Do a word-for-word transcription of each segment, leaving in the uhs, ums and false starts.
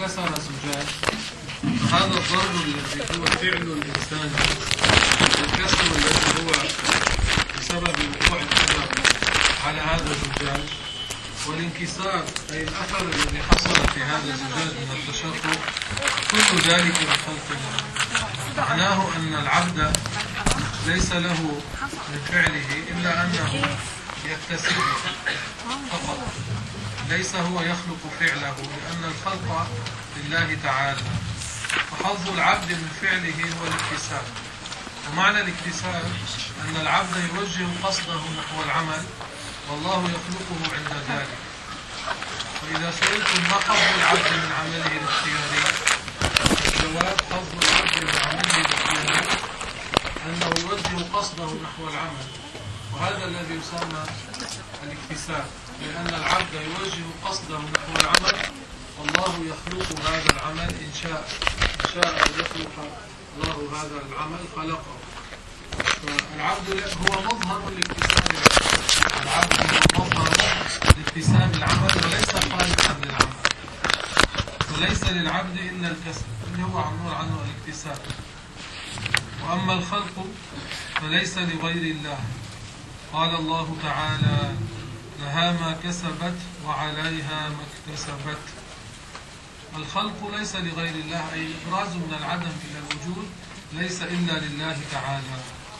كسر زجاج هذا الضرب الذي هو فعل الإنسان، الكسر الذي هو بسبب وقوع الكسر على هذا الزجاج، والانكسار أي الأثر الذي حصل في هذا الزجاج من التشقق، كل ذلك من خلق الله. معناه أن العبد ليس له من فعله إلا أنه يكتسبه فقط، ليس هو يخلق فعله، لأن الخلق لله تعالى. فحظ العبد من فعله هو الاكتساب. ومعنى الاكتساب أن العبد يوجه قصده نحو العمل والله يخلقه عند ذلك. وإذا سئلتم ما حظ العبد من عمله الاختياري، الجواب حظ العبد من عمله الاختياري أنه يوجه قصده نحو العمل، وهذا الذي يسمى الاكتساب، لأن العبد يوجه قصده نحو العمل والله يخلق هذا العمل إن شاء شاء يخلق الله هذا العمل خلقه. فالعبد هو مظهر لاكتساب العمل، العبد هو مظهر لاكتساب العمل وليس خالقا للعمل، وليس للعبد إلا الكسب اللي هو عنه عنه الاكتساب. وأما الخلق فليس لغير الله. قال الله تعالى: لها ما كسبت وعليها ما اكتسبت. الخلق ليس لغير الله، أي إبراز من العدم إلى الوجود ليس إلا لله تعالى.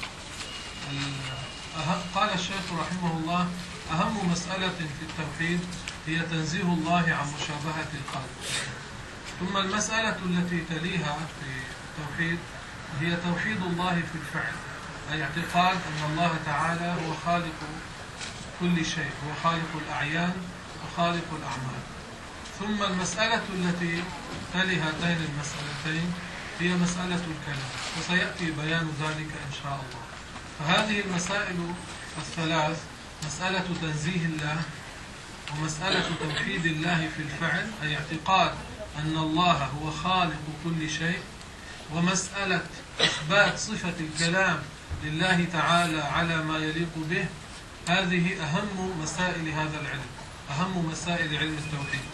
قال الشيخ رحمه الله: أهم مسألة في التوحيد هي تنزيه الله عن مشابهة الخلق. ثم المسألة التي تليها في التوحيد هي توحيد الله في الفعل، أي اعتقاد أن الله تعالى هو خالق كل شيء، هو خالق الأعيان وخالق الأعمال. ثم المسألة التي تلي هاتين المسألتين هي مسألة الكلام، وسيأتي بيان ذلك إن شاء الله. فهذه المسائل الثلاث، مسألة تنزيه الله، ومسألة توحيد الله في الفعل أي اعتقاد أن الله هو خالق كل شيء، ومسألة إثبات صفة الكلام لله تعالى على ما يليق به، هذه أهم مسائل هذا العلم، أهم مسائل علم التوحيد.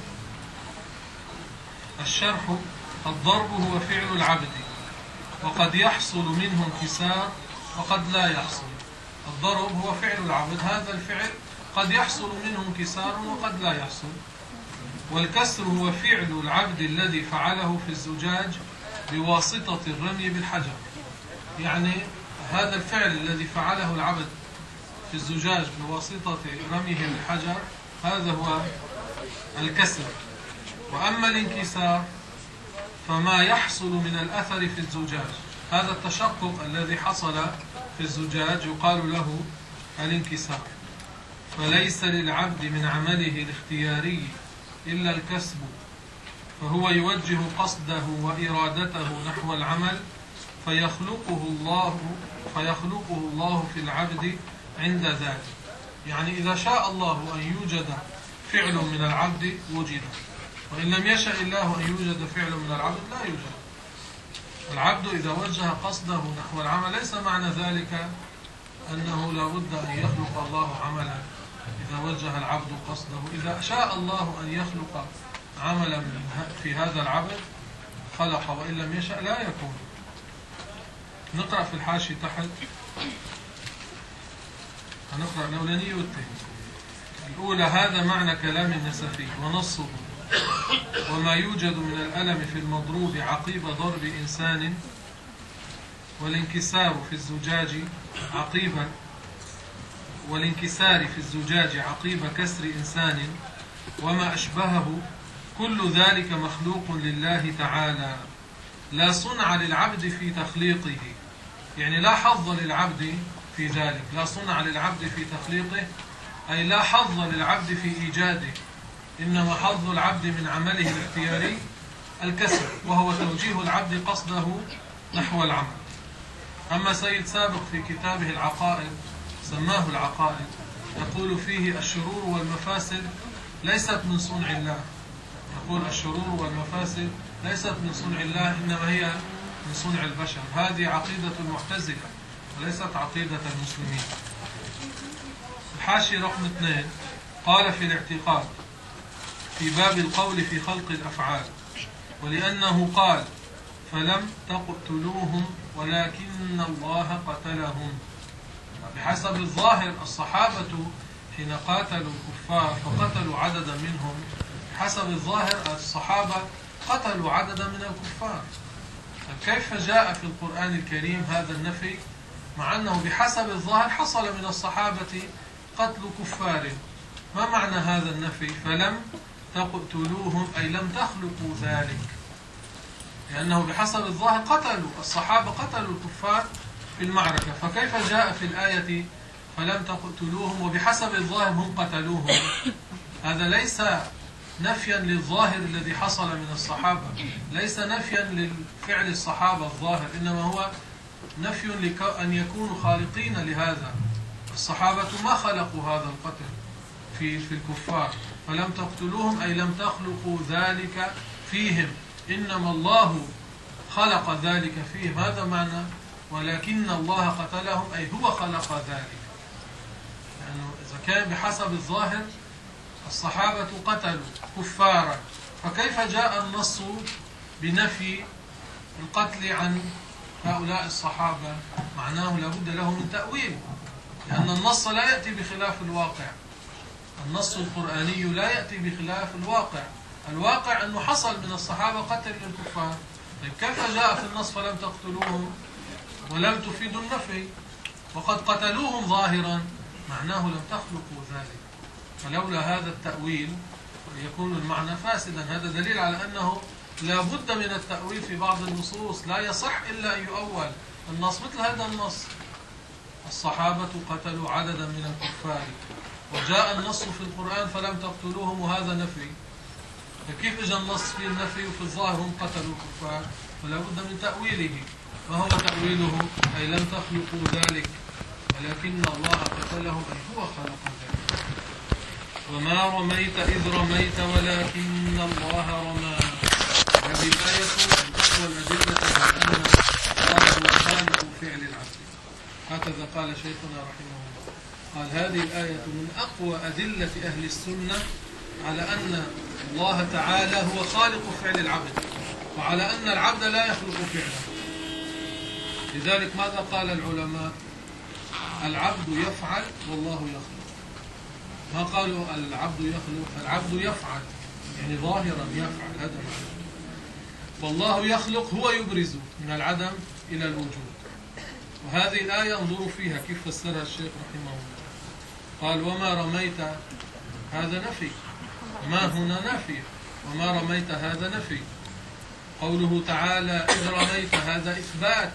الشرح: الضرب هو فعل العبد، وقد يحصل منه انكسار وقد لا يحصل. الضرب هو فعل العبد، هذا الفعل قد يحصل منه انكسار وقد لا يحصل. والكسر هو فعل العبد الذي فعله في الزجاج بواسطة الرمي بالحجر. يعني هذا الفعل الذي فعله العبد في الزجاج بواسطة رميه بالحجر هذا هو الكسر. وأما الانكسار فما يحصل من الأثر في الزجاج، هذا التشقق الذي حصل في الزجاج يقال له الانكسار. فليس للعبد من عمله الاختياري إلا الكسب، فهو يوجه قصده وإرادته نحو العمل فيخلقه الله فيخلقه الله في العبد عند ذلك. يعني إذا شاء الله أن يوجد فعل من العبد وجد، وإن لم يشاء الله أن يوجد فعل من العبد لا يوجد. العبد إذا وجه قصده نحو العمل ليس معنى ذلك أنه لا بد أن يخلق الله عملا. إذا وجه العبد قصده، إذا شاء الله أن يخلق عملا في هذا العبد خلق، وإن لم يشاء لا يكون. نقرأ في الحاشي تحت، هنقرأ الأولانية والثانية. الأولى: هذا معنى كلام النسفي ونصه: وما يوجد من الألم في المضروب عقيب ضرب إنسان، والانكسار في الزجاج عقيبا والانكسار في الزجاج عقيب كسر إنسان وما أشبهه، كل ذلك مخلوق لله تعالى، لا صنع للعبد في تخليقه. يعني لا حظ للعبد في ذلك، لا صنع للعبد في تخليقه أي لا حظ للعبد في إيجاده، إنما حظ العبد من عمله الاختياري الكسب، وهو توجيه العبد قصده نحو العمل. أما سيد سابق في كتابه العقائد سماه العقائد، يقول فيه: الشرور والمفاسد ليست من صنع الله. يقول الشرور والمفاسد ليست من صنع الله، إنما هي من صنع البشر. هذه عقيدة المعتزلة وليست عقيدة المسلمين. الحاشي رقم اثنين: قال في الاعتقاد في باب القول في خلق الأفعال: ولأنه قال فلم تقتلوهم ولكن الله قتلهم. بحسب الظاهر الصحابة حين قاتلوا الكفار فقتلوا عددا منهم، بحسب الظاهر الصحابة قتلوا عددا من الكفار. كيف جاء في القرآن الكريم هذا النفي مع أنه بحسب الظاهر حصل من الصحابة قتل كفار؟ ما معنى هذا النفي؟ فلم تقتلوهم أي لم تخلقوا ذلك، لأنه بحسب الظاهر قتلوا الصحابة قتلوا الكفار في المعركة، فكيف جاء في الآية فلم تقتلوهم وبحسب الظاهر هم قتلوهم؟ هذا ليس نفيا للظاهر الذي حصل من الصحابة، ليس نفيا للفعل الصحابة الظاهر، إنما هو نفي لأن يكونوا خالقين لهذا. الصحابة ما خلقوا هذا القتل في في الكفار. فلم تقتلوهم أي لم تخلقوا ذلك فيهم، إنما الله خلق ذلك فيهم، هذا معنى ولكن الله قتلهم أي هو خلق ذلك. يعني إذا كان بحسب الظاهر الصحابة قتلوا كفارا، فكيف جاء النص بنفي القتل عن هؤلاء الصحابة؟ معناه لابد له من تأويل، لأن النص لا يأتي بخلاف الواقع. النص القرآني لا يأتي بخلاف الواقع. الواقع أنه حصل من الصحابة قتل للكفار. طيب كيف جاء في النص فلم تقتلوهم ولم تفيدوا النفي وقد قتلوهم ظاهرا؟ معناه لم تخلقوا ذلك. فلولا هذا التأويل يكون المعنى فاسدا. هذا دليل على أنه لا بد من التأويل في بعض النصوص، لا يصح إلا أن يؤول النص. مثل هذا النص الصحابة قتلوا عددا من الكفار، وجاء النص في القرآن فلم تقتلوهم وهذا نفي، فكيف اجى النص في النفي وفي الظاهر هم قتلوا الكفار؟ فلا بد من تأويله. ما هو تأويله؟ أي لم تخلقوا ذلك ولكن الله قتلهم أي هو خلق ذلك. وما رميت إذ رميت ولكن الله رمى. هذه الآية من أقوى الأدلة على أن الله هو خالق فعل العبد. هكذا قال شيخنا رحمه الله، قال هذه الآية من أقوى أدلة أهل السنة على أن الله تعالى هو خالق فعل العبد، وعلى أن العبد لا يخلق فعله. لذلك ماذا قال العلماء؟ العبد يفعل والله يخلق. ما قالوا العبد يخلق، العبد يفعل يعني ظاهرا يفعل، هذا معنى. والله يخلق هو يبرز من العدم إلى الوجود. وهذه الآية انظروا فيها كيف فسرها الشيخ رحمه الله. قال وما رميت هذا نفي، ما هنا نافية، وما رميت هذا نفي. قوله تعالى إذ رميت هذا إثبات،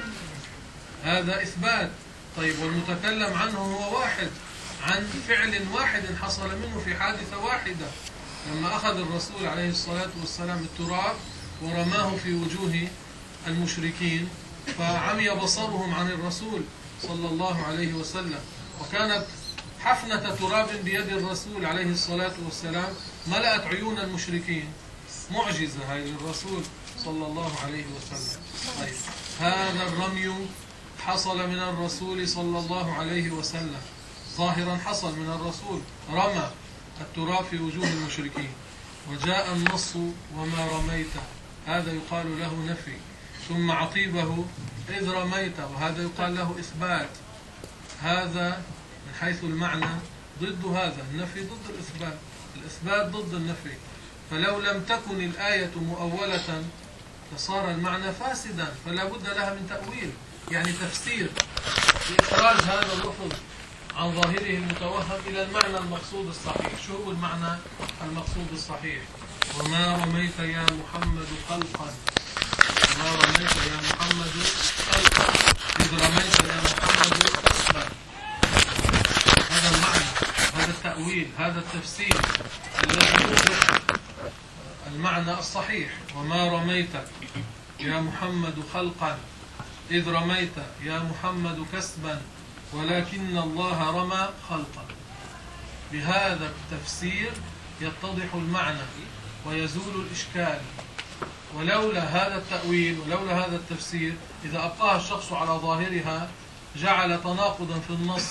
هذا إثبات. طيب والمتكلم عنه هو واحد، عن فعل واحد حصل منه في حادثة واحدة، لما أخذ الرسول عليه الصلاة والسلام التراب ورماه في وجوه المشركين فعمي بصرهم عن الرسول صلى الله عليه وسلم، وكانت حفنة تراب بيد الرسول عليه الصلاة والسلام ملأت عيون المشركين. معجزة هاي للرسول صلى الله عليه وسلم. طيب هذا الرمي حصل من الرسول صلى الله عليه وسلم، ظاهرا حصل من الرسول، رمى التراب في وجوه المشركين. وجاء النص وما رميت، هذا يقال له نفي، ثم عقيبه إذ رميت، وهذا يقال له إثبات. هذا من حيث المعنى ضد هذا، النفي ضد الإثبات، الإثبات ضد النفي. فلو لم تكن الآية مؤولة فصار المعنى فاسدا، فلا بد لها من تأويل، يعني تفسير لإخراج هذا اللفظ عن ظاهره المتوهم إلى المعنى المقصود الصحيح. شو هو المعنى المقصود الصحيح؟ وما رميت يا محمد خلقا، وما رميت يا محمد خلقا إذ رميت يا محمد خلقا. هذا المعنى، هذا التأويل، هذا التفسير الذي يوضح المعنى الصحيح. وما رميت يا محمد خلقا إذ رميت يا محمد كسبا ولكن الله رمى خلقا. بهذا التفسير يتضح المعنى ويزول الإشكال. ولولا هذا التأويل ولولا هذا التفسير، إذا أبقاها الشخص على ظاهرها جعل تناقضا في النص.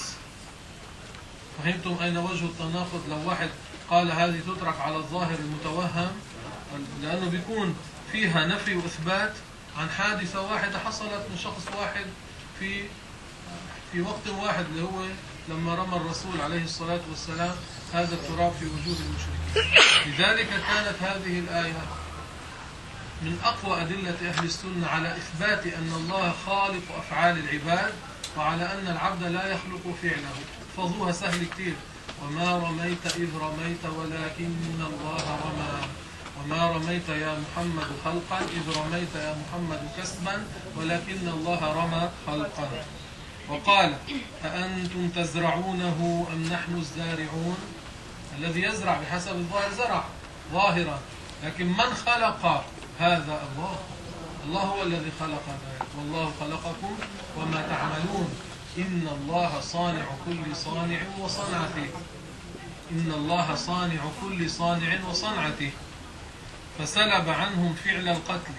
فهمتم أين وجه التناقض؟ لو واحد قال هذه تترك على الظاهر المتوهم، لأنه بيكون فيها نفي وإثبات عن حادثة واحدة حصلت من شخص واحد في في وقت واحد، اللي هو لما رمى الرسول عليه الصلاة والسلام هذا التراب في وجوه المشركين. لذلك كانت هذه الآية من أقوى أدلة أهل السنة على إثبات أن الله خالق أفعال العباد، وعلى أن العبد لا يخلق فعله. فضوها سهل كتير: وما رميت إذ رميت ولكن الله رمى، وما رميت يا محمد خلقا إذ رميت يا محمد كسبا ولكن الله رمى خلقا. وقال: أأنتم تزرعونه أم نحن الزارعون؟ الذي يزرع بحسب الظاهر زرع ظاهرا، لكن من خلق هذا؟ الله. الله هو الذي خلق ذلك. والله خلقكم وما تعملون إن الله صانع كل صانع وصنعته. إن الله صانع كل صانع وصنعته. فسلب عنهم فعل القتل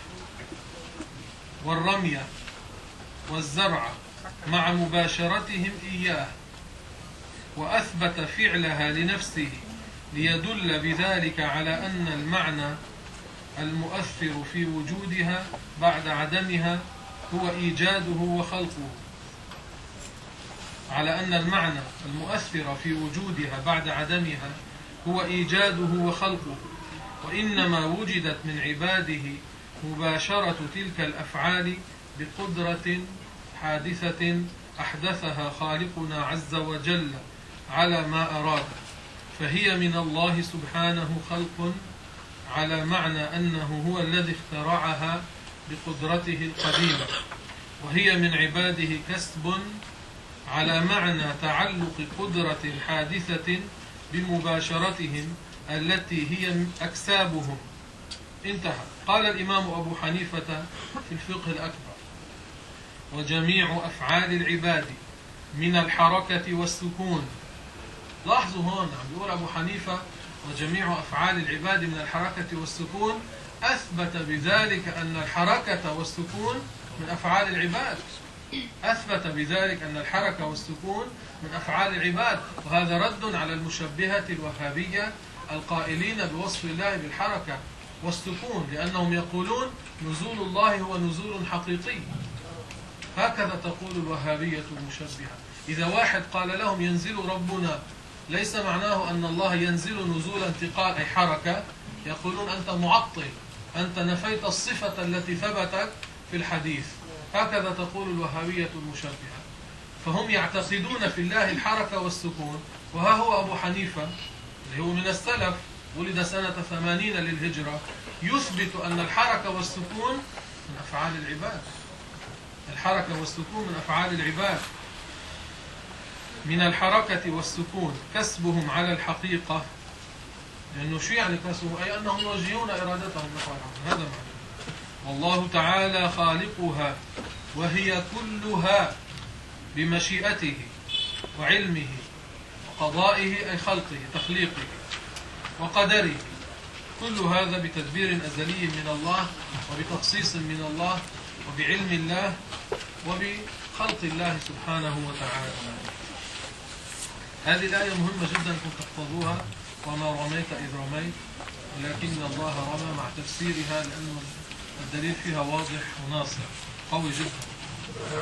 والرمي والزرع مع مباشرتهم إياه، وأثبت فعلها لنفسه ليدل بذلك على أن المعنى المؤثر في وجودها بعد عدمها هو إيجاده وخلقه. على أن المعنى المؤثر في وجودها بعد عدمها هو إيجاده وخلقه، وإنما وجدت من عباده مباشرة تلك الأفعال بقدرة حادثة أحدثها خالقنا عز وجل على ما أراد، فهي من الله سبحانه خلق على معنى أنه هو الذي اخترعها بقدرته القديمة، وهي من عباده كسب على معنى تعلق قدرة حادثة بمباشرتهم التي هي أكسابهم. انتهى. قال الإمام أبو حنيفة في الفقه الأكبر: وجميع أفعال العباد من الحركة والسكون. لاحظوا هون عم يقول أبو حنيفة وجميع أفعال العباد من الحركة والسكون، أثبت بذلك أن الحركة والسكون من أفعال العباد. أثبت بذلك أن الحركة والسكون من أفعال العباد، وهذا رد على المشبهة الوهابية القائلين بوصف الله بالحركة والسكون، لأنهم يقولون نزول الله هو نزول حقيقي. هكذا تقول الوهابية المشبهة. إذا واحد قال لهم ينزل ربنا، ليس معناه أن الله ينزل نزول انتقال أي حركة، يقولون أنت معطل، أنت نفيت الصفة التي ثبتت في الحديث. هكذا تقول الوهابية المشبهة. فهم يعتقدون في الله الحركة والسكون، وها هو أبو حنيفة اللي هو من السلف، ولد سنة ثمانين للهجرة، يثبت أن الحركة والسكون من أفعال العباد. الحركة والسكون من أفعال العباد. من الحركة والسكون كسبهم على الحقيقة، لأنه شو يعني كسبهم؟ أي أنهم يوجهون إرادتهم لفعلهم، هذا معنى. والله تعالى خالقها، وهي كلها بمشيئته وعلمه وقضائه، أي خلقه تخليقه وقدره، كل هذا بتدبير أزلي من الله وبتخصيص من الله وبعلم الله وبخلق الله سبحانه وتعالى. هذه الآية مهمة جدا أنكم تحفظوها: وما رميت إذ رميت ولكن الله رمى، مع تفسيرها، لأن الدليل فيها واضح وناصع قوي جدا.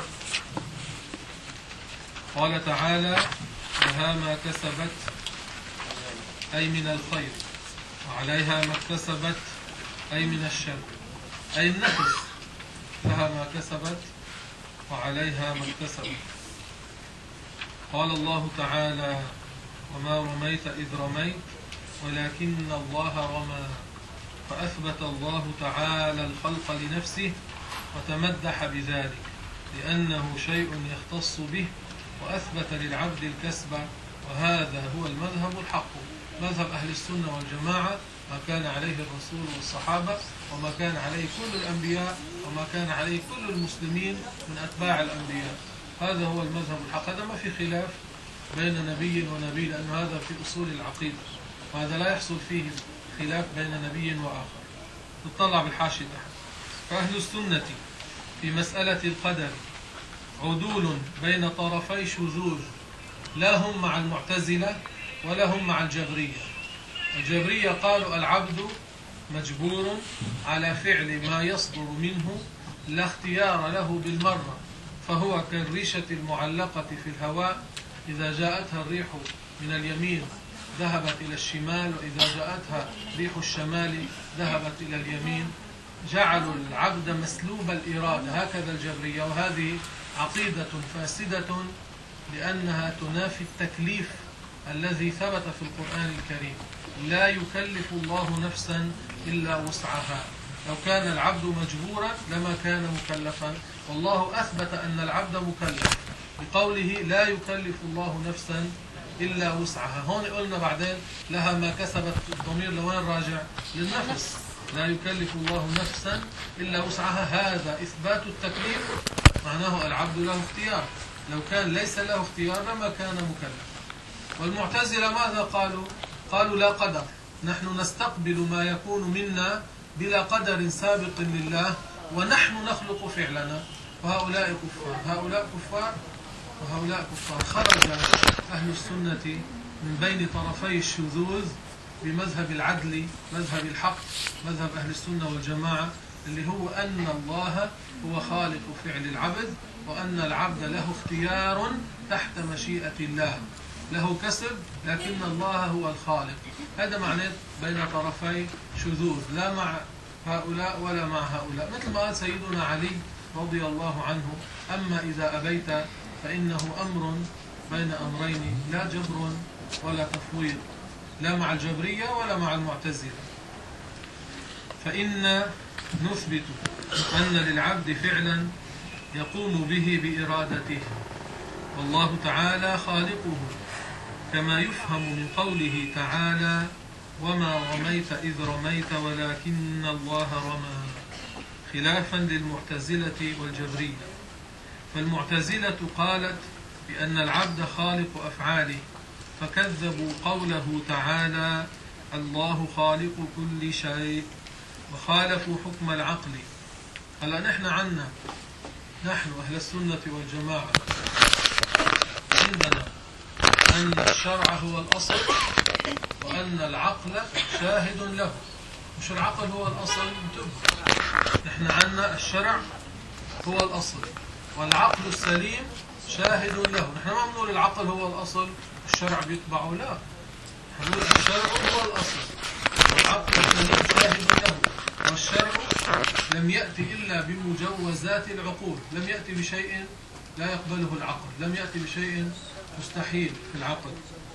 قال تعالى: لها ما كسبت أي من الخير، وعليها ما اكتسبت أي من الشر، أي النفس. لها ما كسبت وعليها ما اكتسبت. قال الله تعالى: وما رميت إذ رميت ولكن الله رمى، فأثبت الله تعالى الخلق لنفسه وتمدح بذلك لأنه شيء يختص به، وأثبت للعبد الكسب، وهذا هو المذهب الحق، مذهب أهل السنة والجماعة، ما كان عليه الرسول والصحابة، وما كان عليه كل الأنبياء، وما كان عليه كل المسلمين من أتباع الأنبياء. هذا هو المذهب الحق. هذا ما في خلاف بين نبي ونبي، لأن هذا في أصول العقيدة، وهذا لا يحصل فيه خلاف بين نبي وآخر. نطلع بالحاشية تحت. فأهل السنة في مسألة القدر عدول بين طرفي شذوذ، لا هم مع المعتزلة ولا هم مع الجبرية. الجبرية قالوا العبد مجبور على فعل ما يصدر منه لا اختيار له بالمرة، فهو كالريشة المعلقة في الهواء، إذا جاءتها الريح من اليمين ذهبت إلى الشمال، وإذا جاءتها ريح الشمال ذهبت إلى اليمين. جعلوا العبد مسلوب الإرادة، هكذا الجبرية، وهذه عقيدة فاسدة لأنها تنافي التكليف الذي ثبت في القرآن الكريم. لا يكلف الله نفسا إلا وسعها. لو كان العبد مجبورا لما كان مكلفا، والله أثبت أن العبد مكلف بقوله لا يكلف الله نفسا إلا وسعها. هون قلنا بعدين لها ما كسبت، الضمير لوين راجع؟ للنفس. لا يكلف الله نفسا إلا وسعها، هذا إثبات التكليف، معناه العبد له اختيار. لو كان ليس له اختيار لما كان مكلف. والمعتزلة ماذا قالوا؟ قالوا لا قدر، نحن نستقبل ما يكون منا بلا قدر سابق لله، ونحن نخلق فعلنا. وهؤلاء كفار، هؤلاء كفار وهؤلاء كفار. خرج أهل السنة من بين طرفي الشذوذ بمذهب العدل، مذهب الحق، مذهب أهل السنة والجماعة، اللي هو أن الله هو خالق فعل العبد، وأن العبد له اختيار تحت مشيئة الله، له كسب لكن الله هو الخالق. هذا معناه بين طرفي شذوذ، لا مع هؤلاء ولا مع هؤلاء. مثل ما قال سيدنا علي رضي الله عنه: أما إذا أبيت فإنه أمر بين أمرين، لا جبر ولا تفويض، لا مع الجبرية ولا مع المعتزلة. فإن نثبت أن للعبد فعلا يقوم به بإرادته، والله تعالى خالقه، كما يفهم من قوله تعالى: وما رميت إذ رميت ولكن الله رمى، خلافا للمعتزلة والجبرية. فالمعتزلة قالت بأن العبد خالق أفعاله، فكذبوا قوله تعالى: الله خالق كل شيء، وخالفوا حكم العقل. هلا نحن عنا، نحن أهل السنة والجماعة، عندنا أن الشرع هو الأصل، وأن العقل شاهد له. مش العقل هو الأصل، انتبهوا. نحن عنا الشرع هو الأصل، والعقل السليم شاهد له. نحن ما بنقول العقل هو الأصل الشرع بيتبعه، لا، نقول الشرع هو الأصل والعقل السليم شاهد له. والشرع لم يأتي إلا بمجوزات العقول، لم يأتي بشيء لا يقبله العقل، لم يأتي بشيء مستحيل في العقل.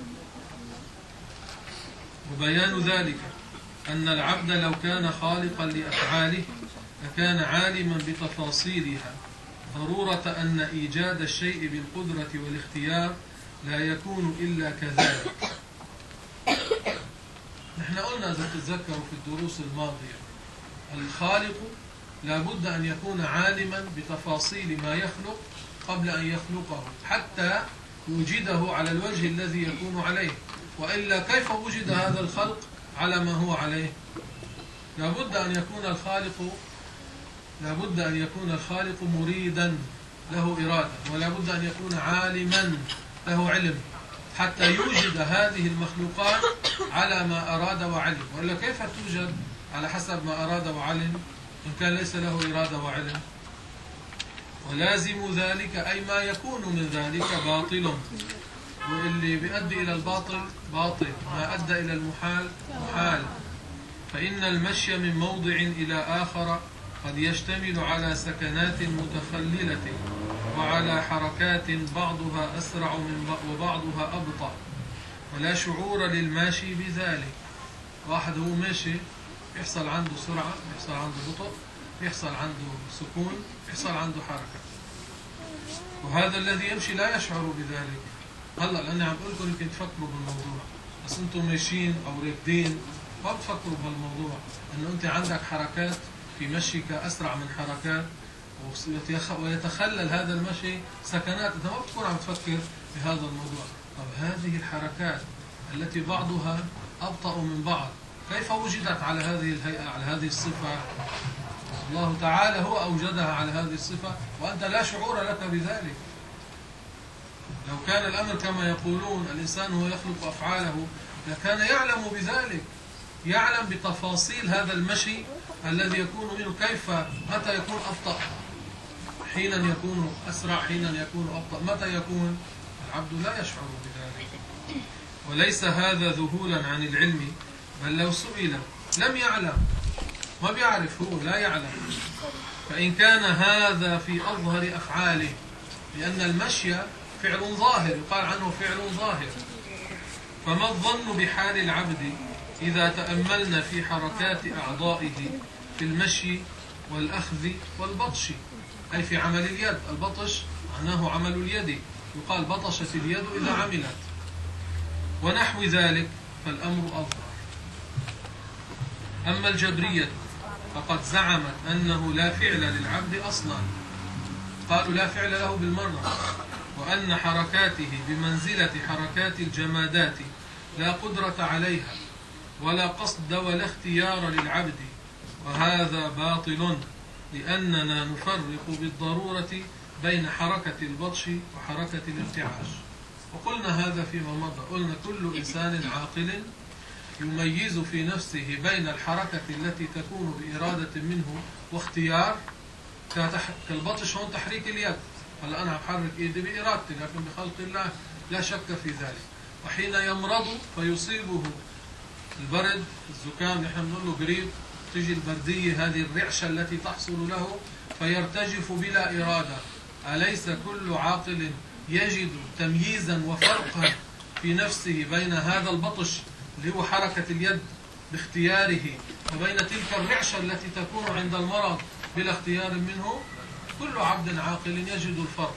وبيان ذلك أن العبد لو كان خالقا لأفعاله لكان عالما بتفاصيلها، ضرورة أن إيجاد الشيء بالقدرة والاختيار لا يكون إلا كذلك. نحن قلنا إذا تتذكروا في الدروس الماضية، الخالق لا بد أن يكون عالما بتفاصيل ما يخلق قبل أن يخلقه، حتى يوجده على الوجه الذي يكون عليه، وإلا كيف وجد هذا الخلق على ما هو عليه؟ لا بد أن يكون الخالق لا بد أن يكون الخالق مريدا له إرادة، ولا بد أن يكون عالما له علم حتى يوجد هذه المخلوقات على ما أراد وعلم. وإلا كيف توجد على حسب ما أراد وعلم إن كان ليس له إرادة وعلم؟ ولازم ذلك أي ما يكون من ذلك باطل، واللي بيؤدي إلى الباطل باطل، ما أدى إلى المحال محال. فإن المشي من موضع إلى آخر قد يشتمل على سكنات متخللة وعلى حركات بعضها أسرع من وبعضها أبطأ، ولا شعور للماشي بذلك. واحد هو ماشي يحصل عنده سرعة، يحصل عنده بطء، يحصل عنده سكون، يحصل عنده حركة، وهذا الذي يمشي لا يشعر بذلك. هلا لأني عم بقول لكم يمكن تفكروا بالموضوع، بس أنتم ماشيين أو راكدين ما بتفكروا بهالموضوع، إنه أنت عندك حركات في مشيك أسرع من حركات، ويتخلل هذا المشي سكنات، أنت ما بتكون عم تفكر بهذا الموضوع. طب هذه الحركات التي بعضها أبطأ من بعض كيف وجدت على هذه الهيئة، على هذه الصفة؟ الله تعالى هو أوجدها على هذه الصفة، وأنت لا شعور لك بذلك. لو كان الأمر كما يقولون الإنسان هو يخلق أفعاله لكان يعلم بذلك، يعلم بتفاصيل هذا المشي الذي يكون منه، كيف متى يكون أبطأ، حينا يكون أسرع، حينا يكون أبطأ، متى يكون. العبد لا يشعر بذلك. وليس هذا ذهولا عن العلم، بل لو سئل لم يعلم، ما بيعرف، هو لا يعلم. فإن كان هذا في أظهر أفعاله، لأن المشي فعل ظاهر، يقال عنه فعل ظاهر، فما الظن بحال العبد إذا تأملنا في حركات أعضائه في المشي والأخذ والبطش، أي في عمل اليد. البطش معناه عمل اليد، يقال بطشت اليد إذا عملت، ونحو ذلك، فالأمر أظهر. أما الجبرية فقد زعمت أنه لا فعل للعبد أصلا، قالوا لا فعل له بالمرة، وأن حركاته بمنزلة حركات الجمادات لا قدرة عليها ولا قصد ولا اختيار للعبد، وهذا باطل، لأننا نفرق بالضرورة بين حركة البطش وحركة الارتعاش. وقلنا هذا فيما مضى، قلنا كل إنسان عاقل يميز في نفسه بين الحركة التي تكون بإرادة منه واختيار، كالبطش هون تحريك اليد، هلا أنا بحرك إيدي بإرادتي، لكن بخلق الله لا شك في ذلك. وحين يمرض فيصيبه البرد، الزكام، نحن بنقول له قريب، تجي البردية، هذه الرعشة التي تحصل له فيرتجف بلا إرادة. أليس كل عاقل يجد تمييزا وفرقا في نفسه بين هذا البطش اللي هو حركة اليد باختياره، وبين تلك الرعشة التي تكون عند المرض بلا اختيار منه؟ كل عبد عاقل يجد الفرق.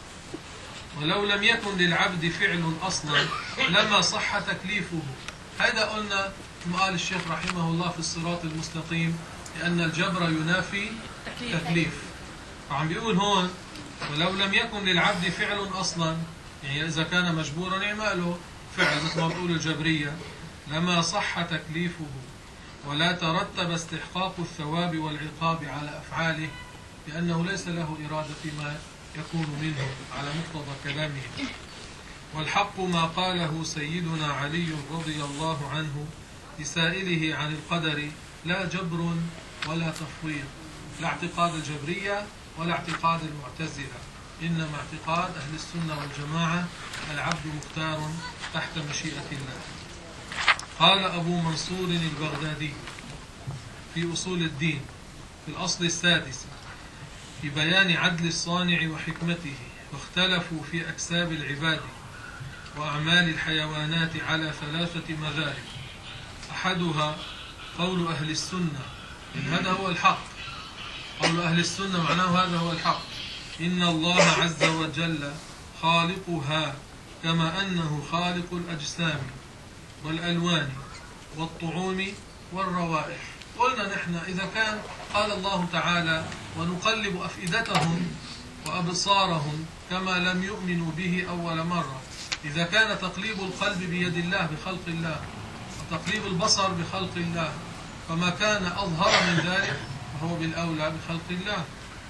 ولو لم يكن للعبد فعل أصلا لما صح تكليفه. هذا قلنا كما قال الشيخ رحمه الله في الصراط المستقيم، لأن الجبر ينافي تكليف. فعم بيقول هون ولو لم يكن للعبد فعل أصلا، يعني إذا كان مجبورا يعمله فعل مثل ما بتقول الجبرية، لما صح تكليفه ولا ترتب استحقاق الثواب والعقاب على أفعاله، لأنه ليس له إرادة فيما يكون منه على مقتضى كلامه. والحق ما قاله سيدنا علي رضي الله عنه لسائله عن القدر، لا جبر ولا تفويض، لا اعتقاد الجبرية ولا اعتقاد المعتزلة، إنما اعتقاد أهل السنة والجماعة، العبد مختار تحت مشيئة الله. قال أبو منصور البغدادي في أصول الدين في الأصل السادس في بيان عدل الصانع وحكمته، واختلفوا في أكساب العباد وأعمال الحيوانات على ثلاثة مذاهب. أحدها قول أهل السنة، إن هذا هو الحق، قول أهل السنة معناه هذا هو الحق، إن الله عز وجل خالقها كما أنه خالق الأجسام والألوان والطعوم والروائح. قلنا نحن إذا كان قال الله تعالى ونقلب أفئدتهم وأبصارهم كما لم يؤمنوا به أول مرة، إذا كان تقليب القلب بيد الله بخلق الله وتقليب البصر بخلق الله، فما كان أظهر من ذلك فهو بالأولى بخلق الله،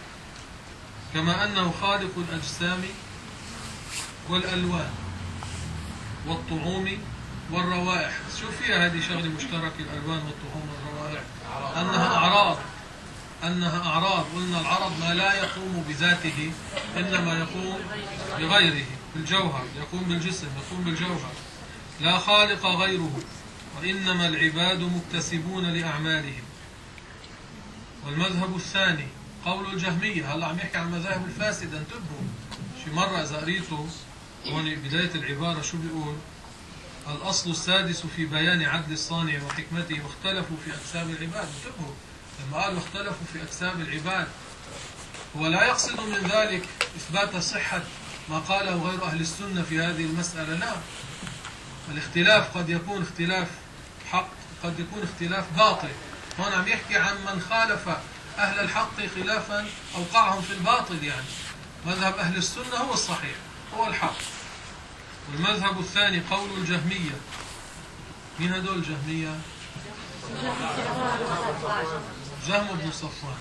كما أنه خالق الأجسام والألوان والطعوم والروائح. شوف فيها هذه شغلة مشتركة، الألوان والطعوم والروائح، أنها أعراض، أنها أعراض. قلنا العرض ما لا يقوم بذاته، إنما يقوم بغيره، بالجوهر، يقوم بالجسم، يقوم بالجوهر، لا خالق غيره، وإنما العباد مكتسبون لأعمالهم. والمذهب الثاني قول الجهمية. هلا عم يحكي عن المذاهب الفاسدة، انتبهوا. شي مرة إذا قريته هون بداية العبارة شو بيقول؟ الأصل السادس في بيان عدل الصانع وحكمته، واختلفوا في أكساب العباد. انتبهوا، لما قالوا اختلفوا في أكساب العباد هو لا يقصد من ذلك إثبات صحة ما قاله غير أهل السنة في هذه المسألة، لا. الاختلاف قد يكون اختلاف حق، قد يكون اختلاف باطل. هون عم يحكي عن من خالف أهل الحق خلافا أوقعهم في الباطل، يعني مذهب أهل السنة هو الصحيح، هو الحق. والمذهب الثاني قول الجهمية. مين هدول الجهمية؟ جهم بن صفوان.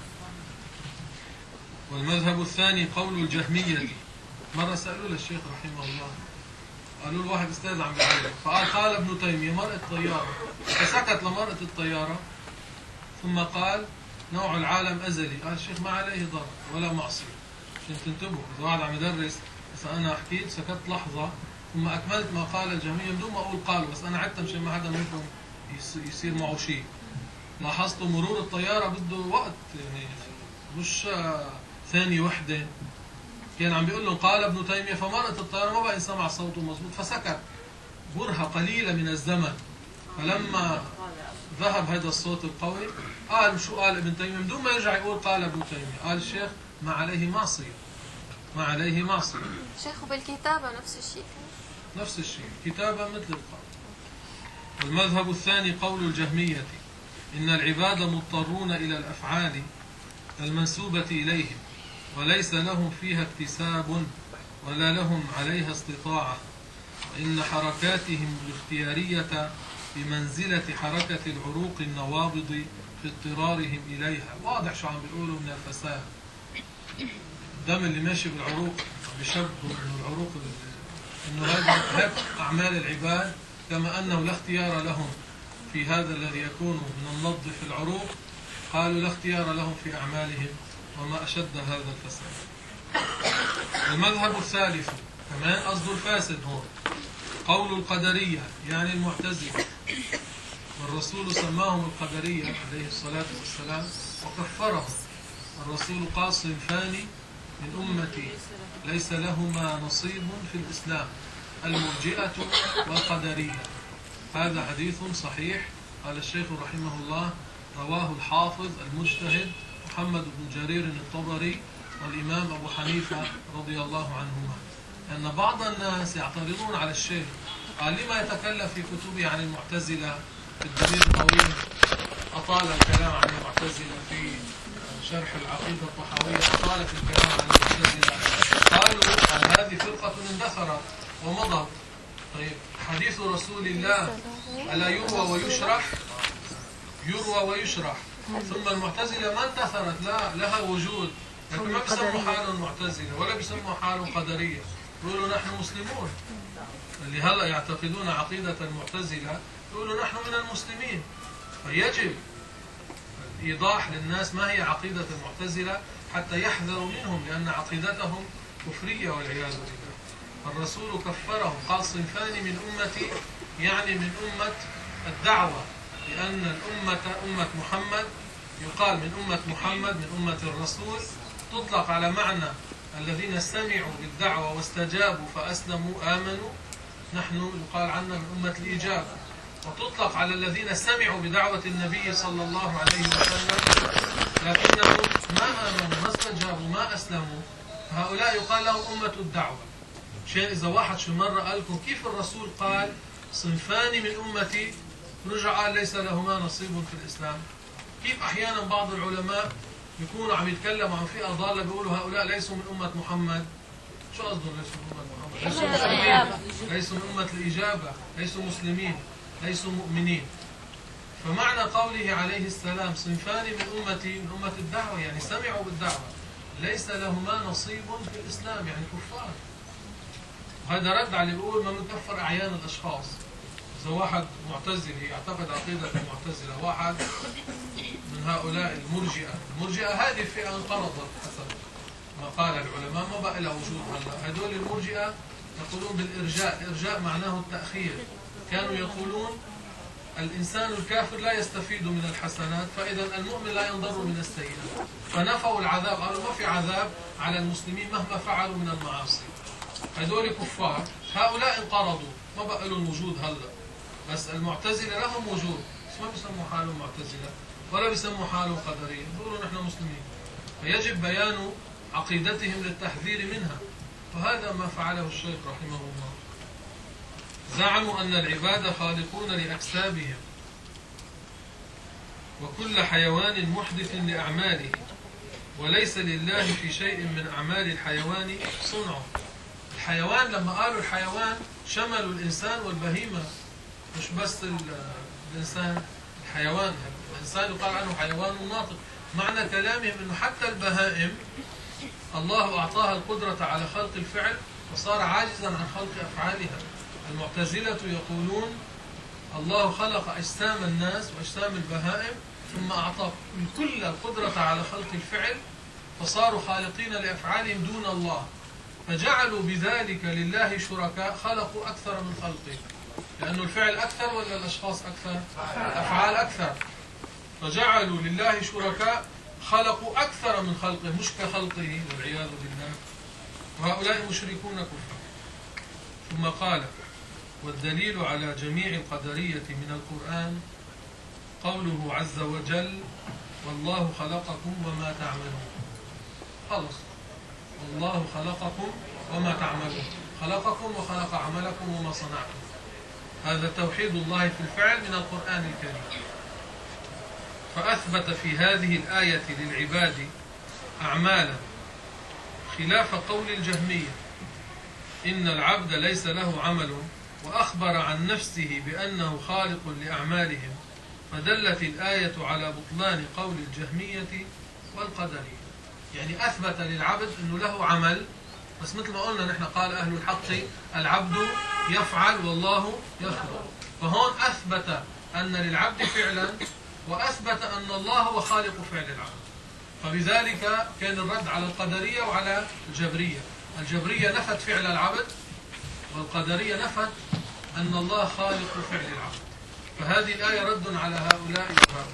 والمذهب الثاني قول الجهمية. مرة سألوا للشيخ رحمه الله قالوا له واحد استاذ عم بيعلم، فقال قال ابن تيمية مرأة طيارة، فسكت لمرأة الطيارة ثم قال نوع العالم أزلي. قال الشيخ ما عليه ضرر ولا معصية. عشان تنتبهوا إذا واحد عم يدرس، بس أنا حكيت سكت لحظة ثم أكملت ما قال الجميع بدون ما أقول قالوا، بس أنا عدت مشان ما حدا منكم يصير معه شيء. لاحظتوا مرور الطيارة بده وقت، يعني مش ثانية وحدة. كان عم بيقول لهم قال ابن تيمية، فمرت الطيارة ما بقى سمع صوته مضبوط فسكت برهة قليلة من الزمن. فلما ذهب هذا الصوت القوي قال شو قال ابن تيمية بدون ما يرجع يقول قال ابن تيمية. قال الشيخ ما عليه معصية، ما عليه معصية. شيخ بالكتابة نفس الشيء، نفس الشيء كتابة مثل القول. والمذهب الثاني قول الجهمية إن العباد مضطرون إلى الأفعال المنسوبة إليهم وليس لهم فيها اكتساب ولا لهم عليها استطاعة، وإن حركاتهم الاختيارية بمنزلة حركة العروق النوابض في اضطرارهم إليها. واضح شو عم بيقولوا من الفساد. الدم اللي ماشي بالعروق بشبه إنه العروق إنه هذا أعمال العباد، كما أنه لا اختيار لهم في هذا الذي يكون من النض في العروق، قالوا لا اختيار لهم في أعمالهم، وما أشد هذا الفساد. المذهب الثالث كمان قصده الفاسد هون قول القدرية يعني المعتزلة، والرسول سماهم القدرية عليه الصلاة والسلام وكفرهم. الرسول قال صنفان من أمتي ليس لهما نصيب في الإسلام، المرجئة والقدرية. هذا حديث صحيح، قال الشيخ رحمه الله رواه الحافظ المجتهد محمد بن جرير الطبري والإمام أبو حنيفة رضي الله عنهما. أن بعض الناس يعترضون على الشيخ، قال لما يتكلم في كتبه عن المعتزلة في الدليل الطويل، أطال الكلام عن المعتزلة في شرح العقيدة الطحاوية، أطال في الكلام عن المعتزلة. قالوا عن هذه فرقة اندثرت ومضت. طيب حديث رسول الله ألا يروى ويشرح؟ يروى ويشرح. ثم المعتزلة ما انتثرت، لا لها وجود، لكن ما بيسموا حالهم معتزلة ولا بيسموا حالهم قدرية، يقولوا نحن مسلمون. اللي هلا يعتقدون عقيدة المعتزلة يقولوا نحن من المسلمين. فيجب الإيضاح للناس ما هي عقيدة المعتزلة حتى يحذروا منهم، لأن عقيدتهم كفرية والعياذ بالله. الرسول كفرهم، قال صنفان من أمتي يعني من أمة الدعوة، لأن الأمة أمة محمد يقال من أمة محمد من أمة الرسول، تطلق على معنى الذين سمعوا بالدعوة واستجابوا فأسلموا آمنوا، نحن يقال عنا من أمة الإجابة. وتطلق على الذين سمعوا بدعوة النبي صلى الله عليه وسلم لكنهم ما آمنوا ما استجابوا ما أسلموا، هؤلاء يقال لهم أمة الدعوة. شيء إذا واحد شو مرة قال لكم كيف الرسول قال صنفان من أمتي رجع قال ليس لهما نصيب في الإسلام، كيف أحيانا بعض العلماء يكونوا عم يتكلموا عن فئة ضالة بيقولوا هؤلاء ليسوا من أمة محمد؟ شو قصدهم ليسوا من أمة محمد؟ ليسوا مسلمين، ليسوا من أمة الإجابة، ليسوا مسلمين، ليسوا مؤمنين. فمعنى قوله عليه السلام صنفان من أمتي من أمة الدعوة يعني سمعوا بالدعوة ليس لهما نصيب في الإسلام يعني كفار. وهذا رد على اللي بيقول ما بنكفر أعيان الأشخاص. إذا واحد معتزلي يعتقد عقيدة المعتزلة، واحد من هؤلاء المرجئة، المرجئة هذه الفئة انقرضت حسب ما قال العلماء، ما بقى لها وجود هلا. هذول المرجئة يقولون بالإرجاء، الإرجاء معناه التأخير. كانوا يقولون الإنسان الكافر لا يستفيد من الحسنات، فإذا المؤمن لا ينضر من السيئات، فنفوا العذاب، قالوا ما في عذاب على المسلمين مهما فعلوا من المعاصي. هذول كفار، هؤلاء انقرضوا ما بقى لهم وجود هلا. بس المعتزلة لهم وجود، بس ما بيسموا حالهم معتزلة ولا بيسموا حالهم قدرية، بيقولوا نحن مسلمين. فيجب بيان عقيدتهم للتحذير منها، وهذا ما فعله الشيخ رحمه الله. زعموا أن العباد خالقون لأكسابهم، وكل حيوان محدث لأعماله، وليس لله في شيء من أعمال الحيوان صنعه. الحيوان لما قالوا الحيوان شملوا الإنسان والبهيمة، مش بس الإنسان. الحيوان الإنسان يقال عنه حيوان ناطق. معنى كلامهم أنه حتى البهائم الله أعطاها القدرة على خلق الفعل وصار عاجزا عن خلق أفعالها. المعتزلة يقولون الله خلق أجسام الناس وأجسام البهائم ثم أعطى الكل القدرة على خلق الفعل، فصاروا خالقين لأفعالهم دون الله، فجعلوا بذلك لله شركاء خلقوا أكثر من خلقه، لأن الفعل أكثر ولا الأشخاص أكثر؟ الأفعال أكثر، فجعلوا لله شركاء خلقوا أكثر من خلقه مش كخلقه والعياذ بالله، وهؤلاء مشركون كفر. ثم قال: والدليل على جميع القدرية من القرآن قوله عز وجل: والله خلقكم وما تعملون. خلص، والله خلقكم وما تعملون، خلقكم وخلق عملكم وما صنعتم. هذا توحيد الله في الفعل من القرآن الكريم. فأثبت في هذه الآية للعباد أعمالا خلاف قول الجهمية إن العبد ليس له عمل، وأخبر عن نفسه بأنه خالق لأعمالهم، فدلت الآية على بطلان قول الجهمية والقدرية. يعني أثبت للعبد أنه له عمل، بس مثل ما قلنا نحن قال أهل الحق العبد يفعل والله يخلق، فهون أثبت أن للعبد فعلا وأثبت أن الله هو خالق فعل العبد. فبذلك كان الرد على القدرية وعلى الجبرية. الجبرية نفت فعل العبد، والقدرية نفت أن الله خالق فعل العبد. فهذه الآية رد على هؤلاء وهؤلاء.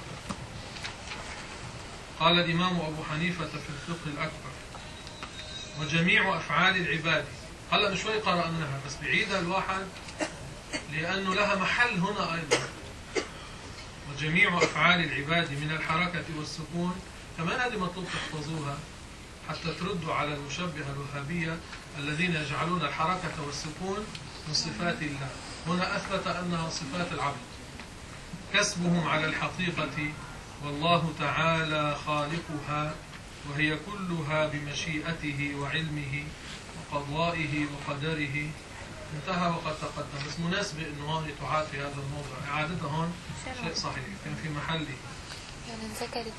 قال الإمام أبو حنيفة في الفقه الأكبر: وجميع أفعال العباد. هلا من شوي قرأناها بس بعيدها الواحد لأنه لها محل هنا أيضا. وجميع أفعال العباد من الحركة والسكون، كمان هذه مطلوب تحفظوها حتى تردوا على المشبهة الوهابية الذين يجعلون الحركة والسكون من صفات الله. هنا أثبت أنها صفات العبد، كسبهم على الحقيقة، والله تعالى خالقها، وهي كلها بمشيئته وعلمه وقضائه وقدره. انتهى وقد تقدم، بس مناسبة انه هون تعاد في هذا الموضوع، اعادتها هون شيء صحيح كان في محله. يعني ذكرت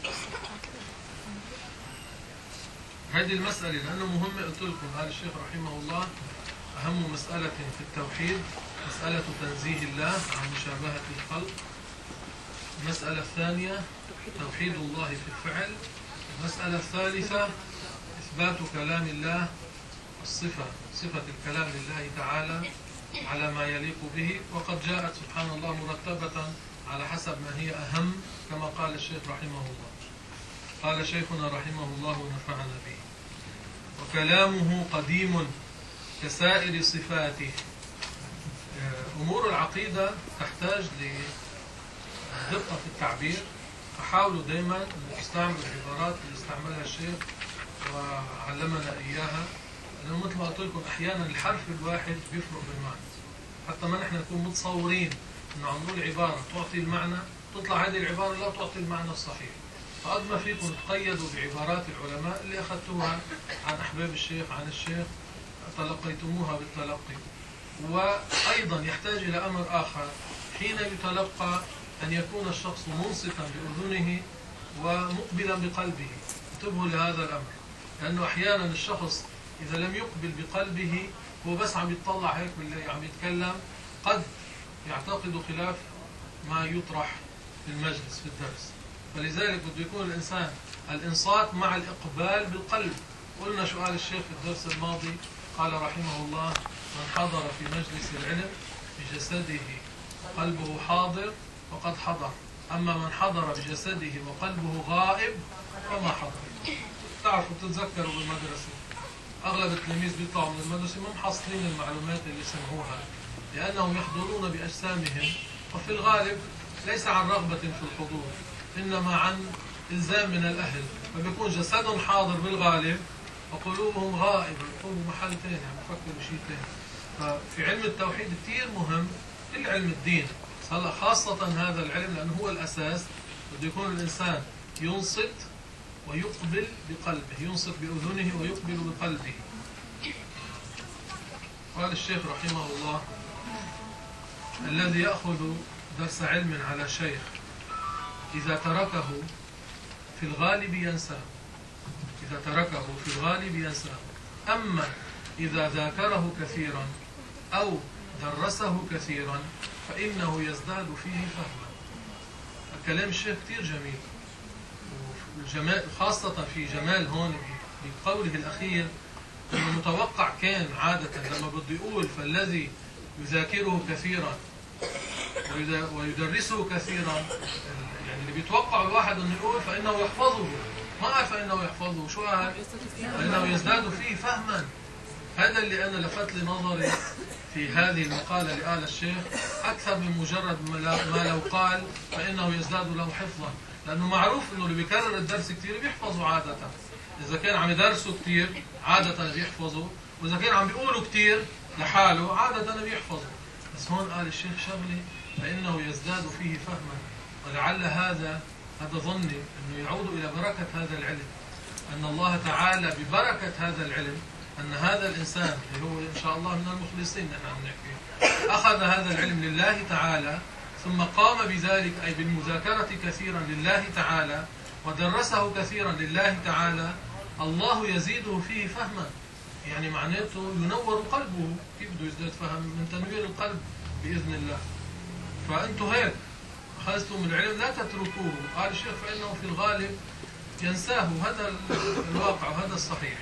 هذه المسألة لأنه مهمة، قلت لكم هذا الشيخ رحمه الله أهم مسألة في التوحيد مسألة تنزيه الله عن مشابهة الخلق. المسألة الثانية توحيد الله في الفعل. المسألة الثالثة إثبات كلام الله الصفة، صفة الكلام لله تعالى على ما يليق به، وقد جاءت سبحان الله مرتبة على حسب ما هي أهم، كما قال الشيخ رحمه الله. قال شيخنا رحمه الله ونفعنا به: وكلامه قديم كسائر صفاته. أمور العقيدة تحتاج لدقة في التعبير، فحاولوا دائما أن تستعملوا العبارات اللي استعملها الشيخ وعلمنا إياها، لأنه مثل ما قلت لكم أحيانا الحرف الواحد بيفرق بالمعنى، حتى ما نحن نكون متصورين أنه عم نقول عبارة تعطي المعنى، تطلع هذه العبارة لا تعطي المعنى الصحيح. فقد ما فيكم تقيدوا بعبارات العلماء اللي أخذتوها عن أحباب الشيخ عن الشيخ، تلقيتموها بالتلقي. وأيضا يحتاج إلى أمر آخر حين يتلقى، أن يكون الشخص منصتا بأذنه ومقبلا بقلبه. انتبهوا لهذا الأمر، لأنه أحيانا الشخص إذا لم يقبل بقلبه هو بس عم يتطلع هيك باللي عم يتكلم، قد يعتقد خلاف ما يطرح في المجلس في الدرس. فلذلك بده يكون الإنسان الإنصات مع الإقبال بالقلب. قلنا شو قال الشيخ في الدرس الماضي؟ قال رحمه الله: من حضر في مجلس العلم بجسده قلبه حاضر فقد حضر، أما من حضر بجسده وقلبه غائب فما حضر. تعرفوا تتذكروا بالمدرسة أغلب التلاميذ بيطلعوا من المدرسة ما محصلين المعلومات اللي سمعوها، لأنهم يحضرون بأجسامهم، وفي الغالب ليس عن رغبة في الحضور، إنما عن إلزام من الأهل، فبيكون جسدهم حاضر بالغالب وقلوبهم غائبة، يقوموا محل ثاني عم يفكروا بشيء ثاني. ففي علم التوحيد كثير مهم، كل علم الدين هلا خاصة هذا العلم لأنه هو الأساس، بده يكون الإنسان ينصت ويقبل بقلبه، ينصت بأذنه ويقبل بقلبه. قال الشيخ رحمه الله: الذي يأخذ درس علم على شيخ إذا تركه في الغالب ينساه، إذا تركه في الغالب ينساه، أما إذا ذاكره كثيرا أو درسه كثيرا فإنه يزداد فيه فهما. كلام الشيخ كتير جميل، وجمال خاصة في جمال هون بقوله الأخير، إنه متوقع كان عادة لما بده يقول فالذي يذاكره كثيرا ويدرسه كثيرا، يعني اللي بيتوقع الواحد انه يقول فانه يحفظه، ما قال فانه يحفظه، شو قال؟ فانه يزداد فيه فهما. هذا اللي انا لفت لي نظري في هذه المقاله اللي قال الشيخ، اكثر من مجرد ما لو قال فانه يزداد له حفظا، لانه معروف انه اللي بيكرر الدرس كثير بيحفظه عاده. اذا كان عم يدرسه كثير عاده بيحفظه، واذا كان عم بيقوله كثير لحاله عاده بيحفظه. بس هون قال الشيخ شغله فإنه يزداد فيه فهما، ولعل هذا هذا ظني أنه يعود إلى بركة هذا العلم، أن الله تعالى ببركة هذا العلم، أن هذا الإنسان اللي هو إن شاء الله من المخلصين نحن عم نحكي، أخذ هذا العلم لله تعالى، ثم قام بذلك أي بالمذاكرة كثيرا لله تعالى، ودرسه كثيرا لله تعالى، الله يزيده فيه فهما. يعني معناته ينور قلبه. كيف بده يزداد فهم؟ من تنوير القلب بإذن الله. فأنتم هيك أخذتم العلم لا تتركوه. قال الشيخ فإنه في الغالب ينساه، هذا الواقع وهذا الصحيح.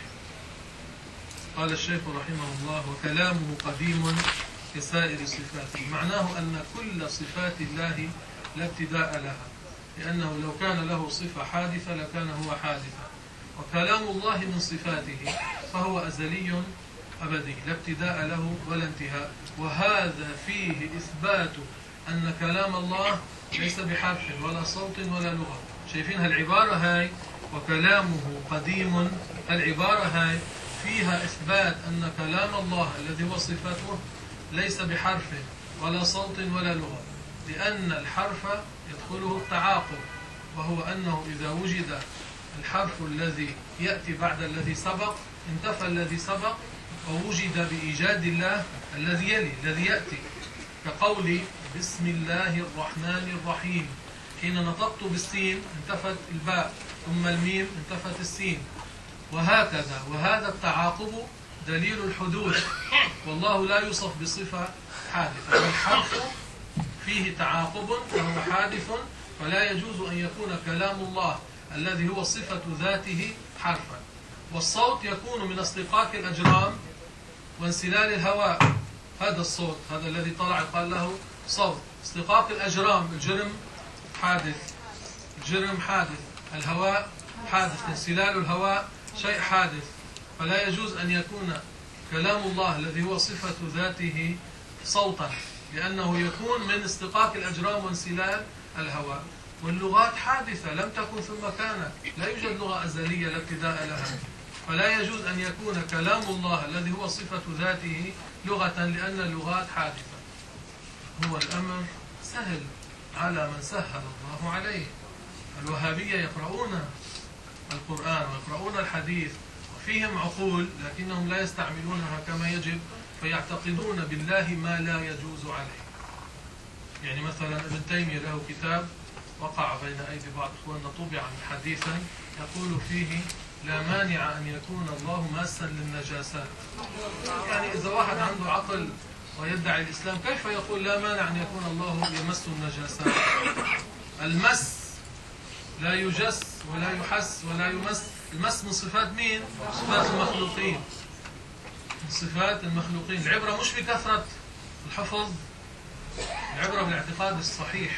قال الشيخ رحمه الله وكلامه قديم كسائر صفاته، معناه أن كل صفات الله لا ابتداء لها، لأنه لو كان له صفة حادثة لكان هو حادثا، وكلام الله من صفاته فهو أزلي أبدي لا ابتداء له ولا انتهاء. وهذا فيه إثبات أن كلام الله ليس بحرف ولا صوت ولا لغة. شايفين هالعبارة هاي وكلامه قديم، العبارة هاي فيها إثبات أن كلام الله الذي هو صفاته ليس بحرف ولا صوت ولا لغة، لأن الحرف يدخله التعاقب، وهو أنه إذا وجد الحرف الذي يأتي بعد الذي سبق انتفى الذي سبق، ووجد بإيجاد الله الذي يلي الذي يأتي، كقولي بسم الله الرحمن الرحيم، حين نطقت بالسين انتفت الباء، ثم الميم انتفت السين، وهكذا. وهذا التعاقب دليل الحدوث، والله لا يوصف بصفة حادثة. والحرف فيه تعاقب وهو حادث، فلا يجوز أن يكون كلام الله الذي هو صفة ذاته حرفا. والصوت يكون من اصطقاق الأجرام وانسلال الهواء، هذا الصوت هذا الذي طلع قال له صوت. اصطقاق الأجرام، الجرم حادث، الجرم حادث، الهواء حادث، انسلال الهواء شيء حادث، فلا يجوز أن يكون كلام الله الذي هو صفة ذاته صوتا، لأنه يكون من اصطقاق الأجرام وانسلال الهواء. واللغات حادثة لم تكن ثم كانت، لا يوجد لغة أزلية لا ابتداء لها، فلا يجوز أن يكون كلام الله الذي هو صفة ذاته لغة، لأن اللغات حادثة. هو الأمر سهل على من سهل الله عليه. الوهابية يقرؤون القرآن ويقرؤون الحديث وفيهم عقول، لكنهم لا يستعملونها كما يجب، فيعتقدون بالله ما لا يجوز عليه. يعني مثلا ابن تيمية له كتاب وقع بين أيدي بعض إخواننا طبعا حديثا يقول فيه لا مانع أن يكون الله ماسا للنجاسات. يعني إذا واحد عنده عقل ويدعي الإسلام كيف يقول لا مانع أن يكون الله يمس النجاسات؟ المس لا يجس ولا يحس ولا يمس. المس من صفات مين؟ صفات المخلوقين، من صفات المخلوقين. العبرة مش بكثرة الحفظ، العبرة بالاعتقاد الصحيح.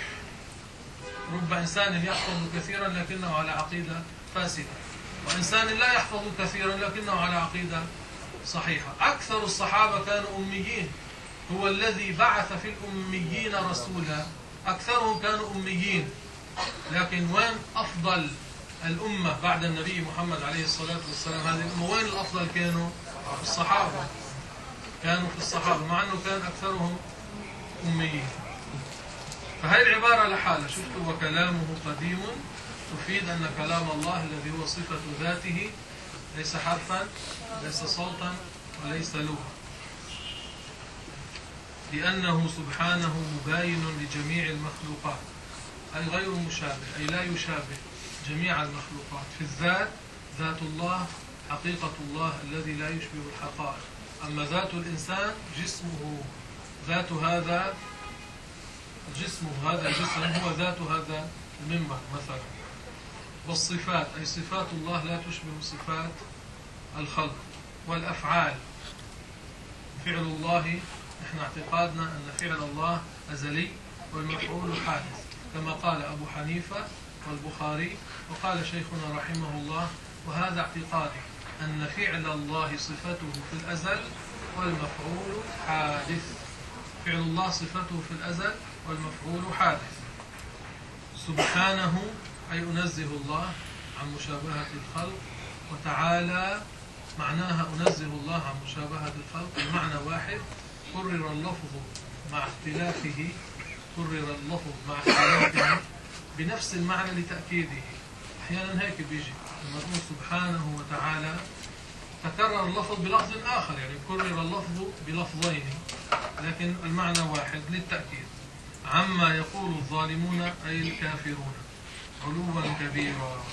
رب إنسان يحفظ كثيرا لكنه على عقيدة فاسدة، وإنسان لا يحفظ كثيرا لكنه على عقيدة صحيحة. أكثر الصحابة كانوا أميين، هو الذي بعث في الأميين رسولا، أكثرهم كانوا أميين. لكن وين أفضل الأمة بعد النبي محمد عليه الصلاة والسلام؟ هذه الأمة وين الأفضل؟ كانوا في الصحابة، كانوا في الصحابة، مع أنه كان أكثرهم أميين. فهي العبارة لحالها شفتوا وكلامه قديم تفيد أن كلام الله الذي هو صفة ذاته ليس حرفا ليس صوتا وليس لغة، لأنه سبحانه مباين لجميع المخلوقات، أي غير مشابه، أي لا يشابه جميع المخلوقات. في الذات ذات الله حقيقة الله الذي لا يشبه الحقائق. أما ذات الإنسان جسمه ذات هذا جسمه، هذا الجسم هو ذات هذا المنبر مثلا. والصفات أي صفات الله لا تشبه صفات الخلق. والأفعال، فعل الله نحن اعتقادنا أن فعل الله أزلي والمفعول حادث، كما قال أبو حنيفة والبخاري وقال شيخنا رحمه الله، وهذا اعتقادي أن فعل الله صفته في الأزل والمفعول حادث. فعل الله صفته في الأزل والمفعول حادث. سبحانه أي أنزه الله عن مشابهة الخلق، وتعالى معناها أنزه الله عن مشابهة الخلق، المعنى واحد، كرر اللفظ مع اختلافه، كرر اللفظ مع اختلافه بنفس المعنى لتأكيده. أحيانا هيك بيجي لما نقول سبحانه وتعالى تكرر اللفظ بلفظ آخر، يعني كرر اللفظ بلفظين لكن المعنى واحد للتأكيد. عما يقول الظالمون أي الكافرون علوا كبيرا.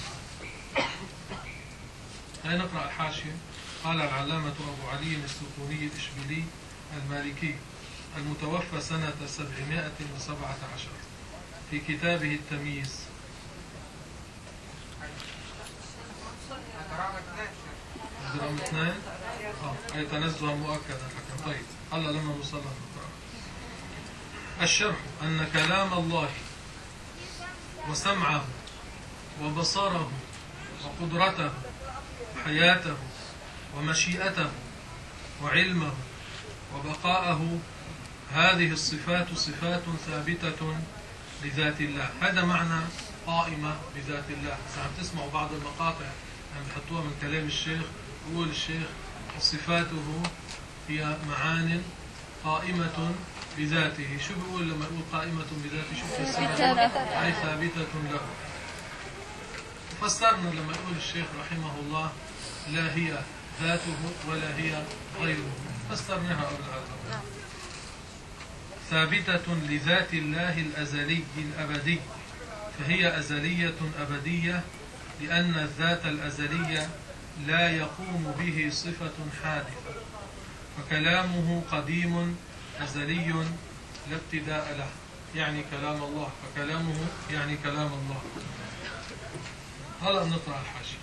هاي نقرأ الحاشية. قال العلامة أبو علي السكوني الإشبيلي المالكي المتوفى سنة سبعمائة وسبعة عشر في كتابه التمييز. درام اثنين اه أي تنزها مؤكدا حكم. طيب هلا لما نوصل لها. الشرح أن كلام الله وسمعه وبصره وقدرته وحياته ومشيئته وعلمه وبقاءه هذه الصفات صفات ثابتة لذات الله. هذا معنى قائمة بذات الله. عم تسمعوا بعض المقاطع عم بحطوها من كلام الشيخ، يقول الشيخ صفاته هي معان قائمة بذاته. شو بيقول لما يقول قائمة بذاته؟ شو فسرها؟ أي ثابتة له. فسرنا لما يقول الشيخ رحمه الله لا هي ذاته ولا هي غيره، فسرناها قبل هذا. ثابتة لذات الله الأزلي الأبدي، فهي أزلية أبدية لأن الذات الأزلية لا يقوم به صفة حادثة، فكلامه قديم أزلي لا ابتداء له، يعني كلام الله، فكلامه يعني كلام الله. هلا نقرأ الحاشية.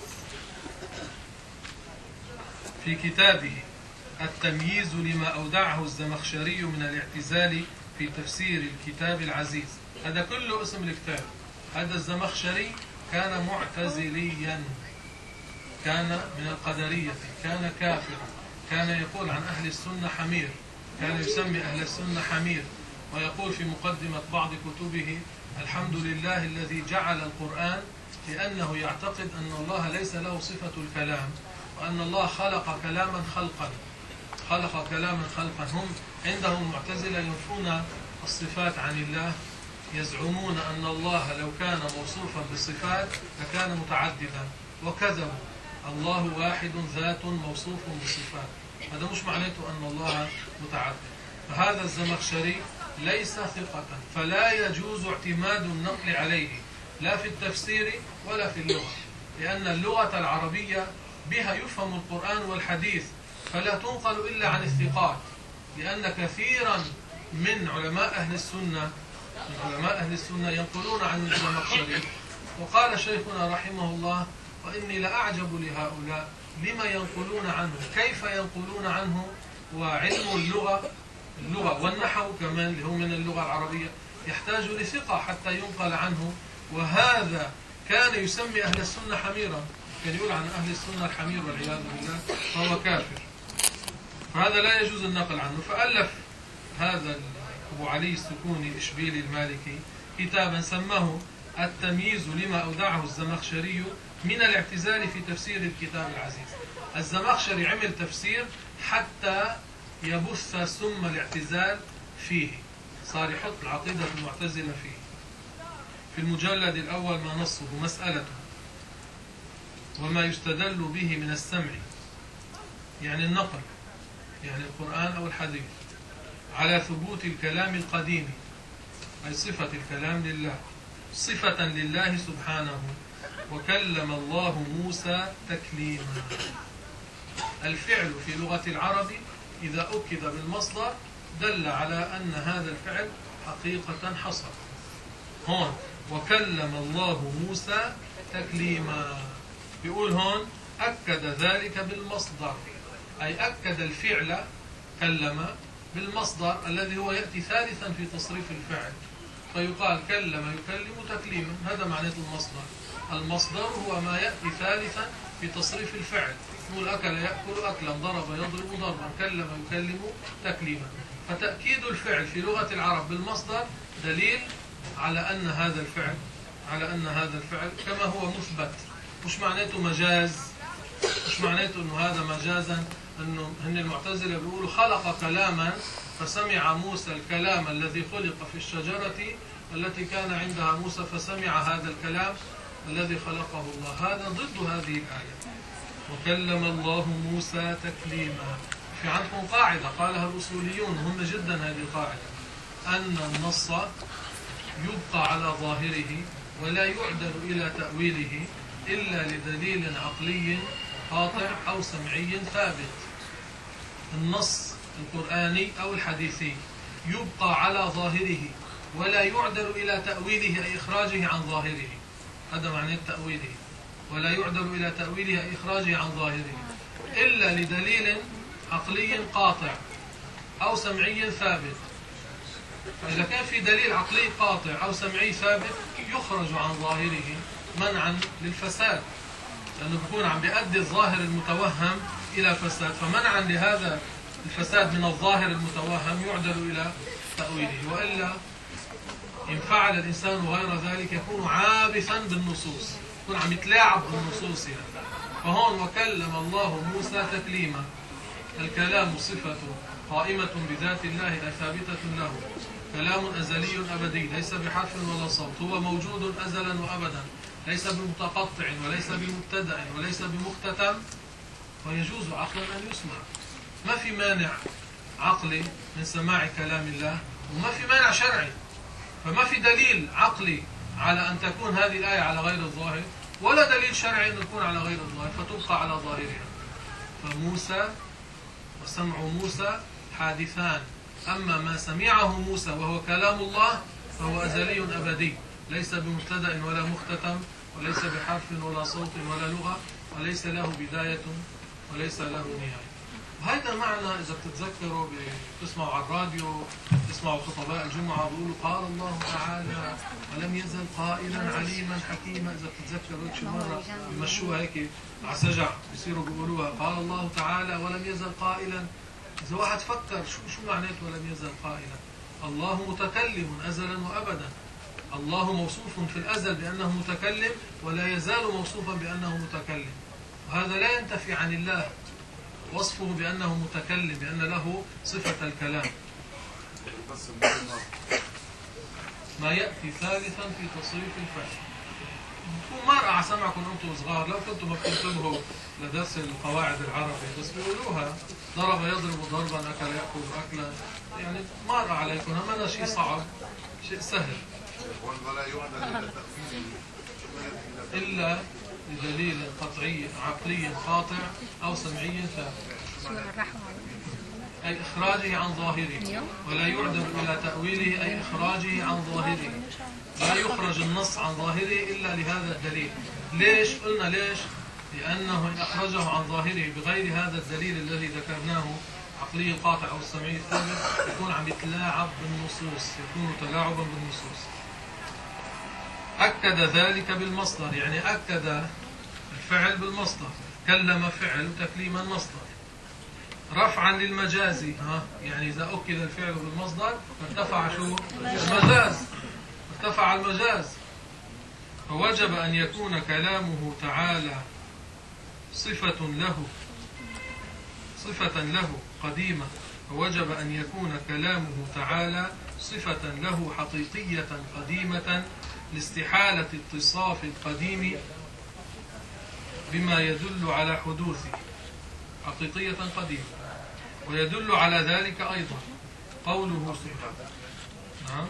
في كتابه التمييز لما أودعه الزمخشري من الاعتزال في تفسير الكتاب العزيز. هذا كله اسم الكتاب. هذا الزمخشري كان معتزليا، كان من القدرية، كان كافرا، كان يقول عن أهل السنة حمير، كان يسمي أهل السنة حمير، ويقول في مقدمة بعض كتبه الحمد لله الذي جعل القرآن، لأنه يعتقد أن الله ليس له صفة الكلام، وأن الله خلق كلاما خلقا، خلق كلاما خلقا. هم عندهم معتزلة ينفون الصفات عن الله، يزعمون أن الله لو كان موصوفا بصفات لكان متعددا، وكذبوا. الله واحد ذات موصوف بصفات، هذا مش معناته أن الله متعدد. فهذا الزمخشري ليس ثقة، فلا يجوز اعتماد النقل عليه لا في التفسير ولا في اللغة، لأن اللغة العربية بها يفهم القرآن والحديث، فلا تنقل إلا عن الثقات، لأن كثيرا من علماء أهل السنة من علماء أهل السنة ينقلون عن الزمخشري. وقال شيخنا رحمه الله وإني لأعجب لهؤلاء لما ينقلون عنه، كيف ينقلون عنه، وعلم اللغة اللغة والنحو كمان اللي هو من اللغة العربية يحتاج لثقة حتى ينقل عنه، وهذا كان يسمي أهل السنة حميرا، كان يقول عن أهل السنة الحمير والعياذ بالله، فهو كافر، فهذا لا يجوز النقل عنه. فألف هذا أبو علي السكوني الإشبيلي المالكي كتابا سماه التمييز لما أودعه الزمخشري من الاعتزال في تفسير الكتاب العزيز. الزمخشري عمل تفسير حتى يبث سم الاعتزال فيه، صار يحط العقيدة المعتزلة فيه. في المجلد الأول ما نصه مسألة وما يستدل به من السمع، يعني النقل، يعني القرآن أو الحديث، على ثبوت الكلام القديم، أي صفة الكلام لله، صفة لله سبحانه. وكلم الله موسى تكليما. الفعل في لغة العرب إذا أكد بالمصدر دل على أن هذا الفعل حقيقة حصل. هون وكلم الله موسى تكليما، بيقول هون أكد ذلك بالمصدر، أي أكد الفعل كلم بالمصدر الذي هو يأتي ثالثا في تصريف الفعل، فيقال كلم يكلم تكليما، هذا معنى المصدر. المصدر هو ما يأتي ثالثا في تصريف الفعل، نقول أكل يأكل أكلا، ضرب يضرب ضربا، كلم يكلم تكليما. فتأكيد الفعل في لغة العرب بالمصدر دليل على أن هذا الفعل على أن هذا الفعل كما هو مثبت. مش معناته مجاز، مش معناته أنه هذا مجازا، أنه هن المعتزلة بيقولوا خلق كلاما فسمع موسى الكلام الذي خلق في الشجرة التي كان عندها موسى فسمع هذا الكلام الذي خلقه الله. هذا ضد هذه الآية. وكلم الله موسى تكليما. في عندكم قاعدة قالها الأصوليون مهمة جدا، هذه القاعدة، أن النص يبقى على ظاهره ولا يعدل إلى تأويله إلا لدليل عقلي قاطع أو سمعي ثابت. النص القرآني أو الحديثي يبقى على ظاهره ولا يعدل إلى تأويله أي إخراجه عن ظاهره، هذا معنى تأويله، ولا يعدل إلى تأويله أي إخراجه عن ظاهره إلا لدليل عقلي قاطع أو سمعي ثابت. فإذا كان في دليل عقلي قاطع أو سمعي ثابت يخرج عن ظاهره منعا للفساد، لأنه بيكون عم بيؤدي الظاهر المتوهم إلى فساد، فمنعا لهذا الفساد من الظاهر المتوهم يعدل إلى تأويله. وإلا إن فعل الإنسان غير ذلك يكون عابثا بالنصوص، يكون عم يتلاعب بالنصوص يعني. فهون وكلم الله موسى تكليما، الكلام صفة قائمة بذات الله أي ثابتة له، كلام أزلي أبدي ليس بحرف ولا صوت، هو موجود أزلا وأبدا، ليس بمتقطع وليس بمبتدأ وليس بمختتم، ويجوز عقلا أن يسمع. ما في مانع عقلي من سماع كلام الله، وما في مانع شرعي، فما في دليل عقلي على أن تكون هذه الآية على غير الظاهر، ولا دليل شرعي أن تكون على غير الظاهر، فتبقى على ظاهرها. فموسى وسمع موسى حادثان، أما ما سمعه موسى وهو كلام الله فهو أزلي أبدي، ليس بمبتدأ ولا مختتم وليس بحرف ولا صوت ولا لغة، وليس له بداية وليس له نهاية. وهذا معنى إذا بتتذكروا بتسمعوا على الراديو، تسمعوا خطباء الجمعة بيقولوا قال الله تعالى ولم يزل قائلا عليما حكيما. إذا بتتذكروا هيك شو مرة بمشوها هيك على سجع بيصيروا بيقولوها قال الله تعالى ولم يزل قائلا. إذا واحد فكر شو شو معناته ولم يزل قائلا؟ الله متكلم أزلا وأبدا، الله موصوف في الأزل بأنه متكلم ولا يزال موصوفا بأنه متكلم، وهذا لا ينتفي عن الله وصفه بأنه متكلم، بأن له صفة الكلام. ما يأتي ثالثا في تصريف الفعل. بتكون مرة على سمعكم أنتم صغار، لو كنتم ما بتنتبهوا لدرس القواعد العربية بس بيقولوها، ضرب يضرب ضربا، أكل يأكل أكلا، يعني مرة عليكم، هذا شيء صعب، شيء سهل. إلا بدليل قطعي عقلي قاطع أو سمعي ثابت، أي إخراجه عن ظاهره، ولا يعدل إلى تأويله أي إخراجه عن ظاهره. لا يخرج النص عن ظاهره إلا لهذا الدليل. ليش؟ قلنا ليش؟ لأنه إن أخرجه عن ظاهره بغير هذا الدليل الذي ذكرناه عقلي القاطع أو السمعي الثابت يكون عم يتلاعب بالنصوص، يكون تلاعبا بالنصوص. أكد ذلك بالمصدر، يعني أكد الفعل بالمصدر، كلم فعل تكليما مصدر. رفعا للمجاز، ها يعني إذا أكد الفعل بالمصدر ارتفع شو؟ المجاز، ارتفع المجاز. فوجب أن يكون كلامه تعالى صفة له صفة له قديمة، فوجب أن يكون كلامه تعالى صفة له حقيقية قديمة لاستحالة اتصاف القديم بما يدل على حدوثه، حقيقية قديمة. ويدل على ذلك أيضا قوله سبحانه نعم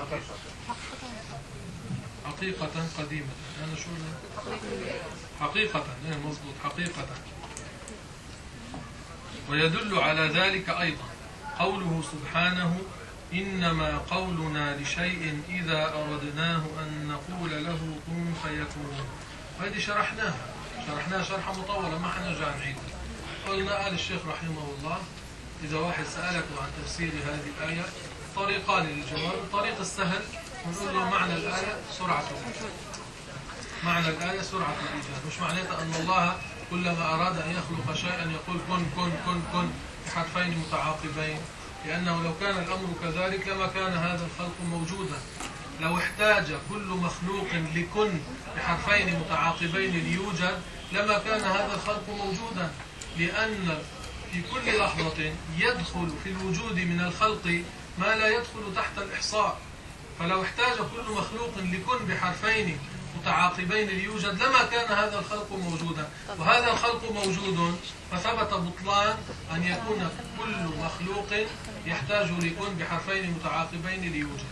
حقيقة قديمة، أنا شو حقيقة إيه مضبوط حقيقة. ويدل على ذلك أيضا قوله سبحانه إنما قولنا لشيء إذا أردناه أن نقول له كن فيكون. وهذه شرحناها شرحناها شرحا مطولا ما حنرجع نعيدها. قلنا قال الشيخ رحمه الله إذا واحد سألك عن تفسير هذه الآية طريقان للجواب. الطريق السهل ونقول له معنى الآية سرعة الإيجاد. معنى الآية سرعة الإيجاد مش معناتها أن الله كلما أراد أن يخلق شيئا يقول كن كن كن كن بحرفين متعاقبين، لأنه لو كان الأمر كذلك لما كان هذا الخلق موجودا. لو احتاج كل مخلوق لكن بحرفين متعاقبين ليوجد لما كان هذا الخلق موجودا، لأن في كل لحظة يدخل في الوجود من الخلق ما لا يدخل تحت الإحصاء. فلو احتاج كل مخلوق لكن بحرفين متعاقبين ليوجد لما كان هذا الخلق موجودا، وهذا الخلق موجود فثبت بطلان أن يكون كل مخلوق يحتاج لكن بحرفين متعاقبين ليوجد.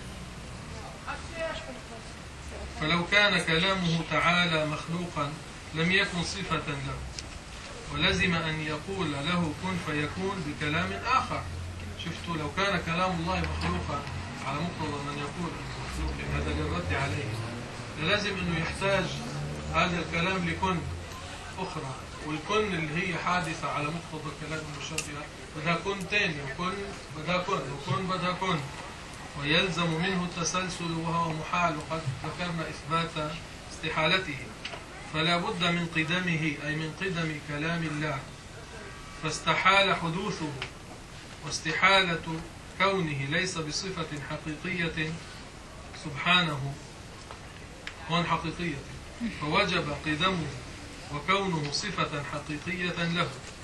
فلو كان كلامه تعالى مخلوقا لم يكن صفة له، ولزم أن يقول له كن فيكون بكلام آخر. شفتوا لو كان كلام الله مخلوقا على مقتضى من يقول مخلوق هذا للرد عليه لازم أنه يحتاج هذا الكلام لكن أخرى، والكن اللي هي حادثة على مقتضى كلام المشبهة بدها كن تاني وكن بدها كن وكن بدها كن، ويلزم منه التسلسل وهو محال وقد ذكرنا إثبات استحالته. فلا بد من قدمه أي من قدم كلام الله، فاستحال حدوثه واستحالة كونه ليس بصفة حقيقية سبحانه هون حقيقية، فوجب قدمه وكونه صفة حقيقية له.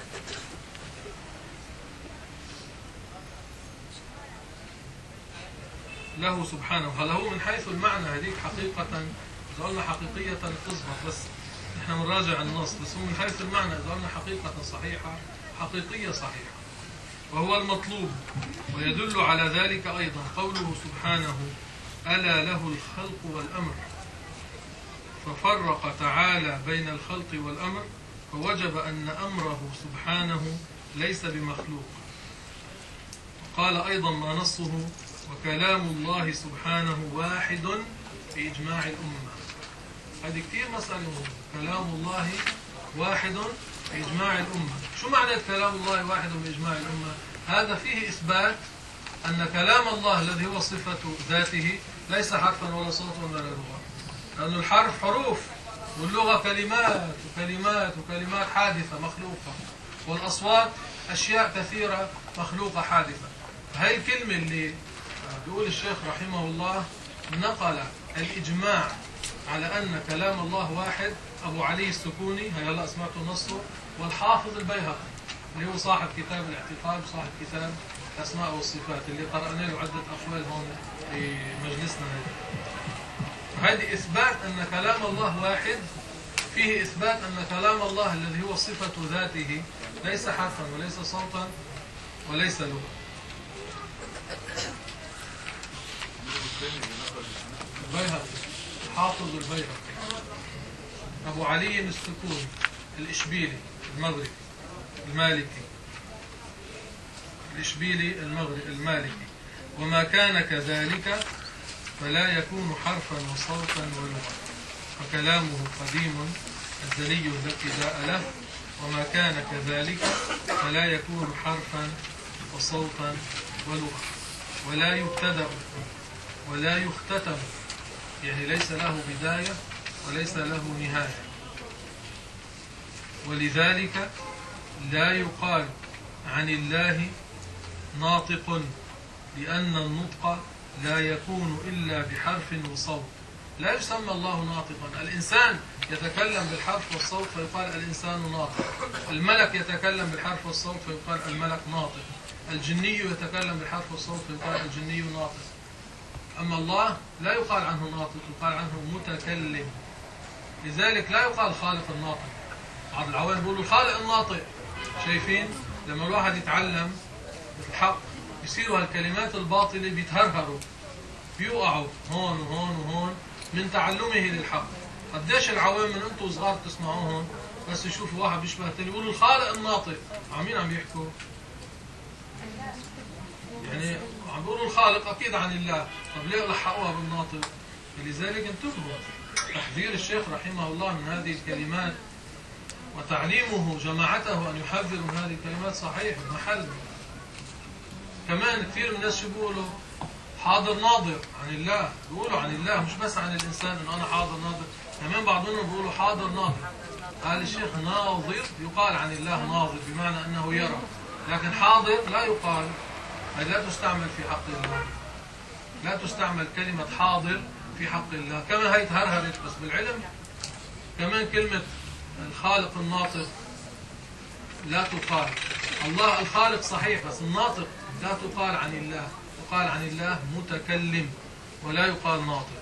له سبحانه. هل هو من حيث المعنى هذيك حقيقة إذا قلنا حقيقية تظبط، بس نحن بنراجع النص، بس هو من حيث المعنى إذا قلنا حقيقة صحيحة حقيقية صحيحة، وهو المطلوب. ويدل على ذلك أيضا قوله سبحانه ألا له الخلق والأمر، ففرق تعالى بين الخلق والأمر، فوجب أن أمره سبحانه ليس بمخلوق. قال أيضا ما نصه وكلام الله سبحانه واحد بإجماع الأمة. هذه كثير مسألة مهمة. كلام الله واحد بإجماع الأمة. شو معنى كلام الله واحد بإجماع الأمة؟ هذا فيه إثبات أن كلام الله الذي هو صفة ذاته ليس حرفا ولا صوتا ولا لغة، لأن الحرف حروف واللغة كلمات وكلمات وكلمات حادثة مخلوقة، والأصوات أشياء كثيرة مخلوقة حادثة. هاي الكلمة اللي بيقول الشيخ رحمه الله نقل الإجماع على أن كلام الله واحد أبو علي السكوني، هيا هلا سمعتوا نصه، والحافظ البيهقي اللي هو صاحب كتاب الاعتقاد وصاحب كتاب الأسماء والصفات اللي قرأنا له عدة أقوال هون في مجلسنا هذا. هذه إثبات أن كلام الله واحد، فيه إثبات أن كلام الله الذي هو صفة ذاته ليس حرفا وليس صوتا وليس لغة. البيهقي حافظ البيهقي أبو علي السكوني الإشبيلي المغربي المالكي الإشبيلي المغربي المالكي. وما كان كذلك فلا يكون حرفا وصوتا ولغة، فكلامه قديم أزلي لا ابتداء له. وما كان كذلك فلا يكون حرفا وصوتا ولغة، ولا يبتدأ ولا يختتم، يعني ليس له بداية وليس له نهاية. ولذلك لا يقال عن الله ناطق، لأن النطق لا يكون إلا بحرف وصوت. لا يسمى الله ناطقا. الإنسان يتكلم بالحرف والصوت فيقال الإنسان ناطق، الملك يتكلم بالحرف والصوت فيقال الملك ناطق، الجني يتكلم بالحرف والصوت فيقال الجني ناطق. أما الله لا يقال عنه ناطق، يقال عنه متكلم. لذلك لا يقال خالق الناطق. بعض العوام بيقولوا الخالق الناطق. شايفين لما الواحد يتعلم الحق يصيروا هالكلمات الباطلة بيتهرهروا بيوقعوا هون وهون وهون من تعلمه للحق. قديش العوام من انتم صغار تسمعوهم بس يشوفوا واحد بيشبه الثاني يقولوا الخالق الناطق. عمين عم يحكوا؟ يعني عم بيقولوا الخالق أكيد عن الله، طب ليه لحقوها بالناطق؟ لذلك انتبهوا، تحذير الشيخ رحمه الله من هذه الكلمات وتعليمه جماعته أن يحذروا من هذه الكلمات صحيح محل. كمان كثير من الناس بيقولوا حاضر ناظر عن الله، بيقولوا عن الله مش بس عن الإنسان إنه أنا حاضر ناظر، كمان بعض منهم بيقولوا حاضر ناظر. قال الشيخ ناظر يقال عن الله ناظر بمعنى أنه يرى، لكن حاضر لا يقال، هذه لا تستعمل في حق الله، لا تستعمل كلمة حاضر في حق الله. كمان هي تهرهرت بس بالعلم. كمان كلمة الخالق الناطق لا تقال. الله الخالق صحيح بس الناطق لا تقال عن الله، يقال عن الله متكلم ولا يقال ناطق.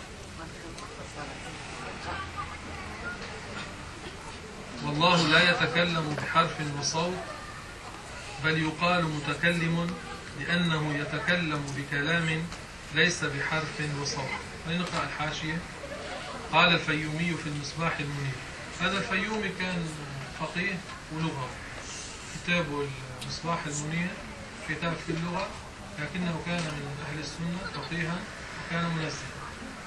والله لا يتكلم بحرف وصوت بل يقال متكلم لأنه يتكلم بكلام ليس بحرف وصوت. لنقرأ الحاشية. قال الفيومي في المصباح المنير. هذا الفيومي كان فقيه ولغة، كتابه المصباح المنير كتاب في اللغة، لكنه كان من أهل السنة فقيها وكان منزها.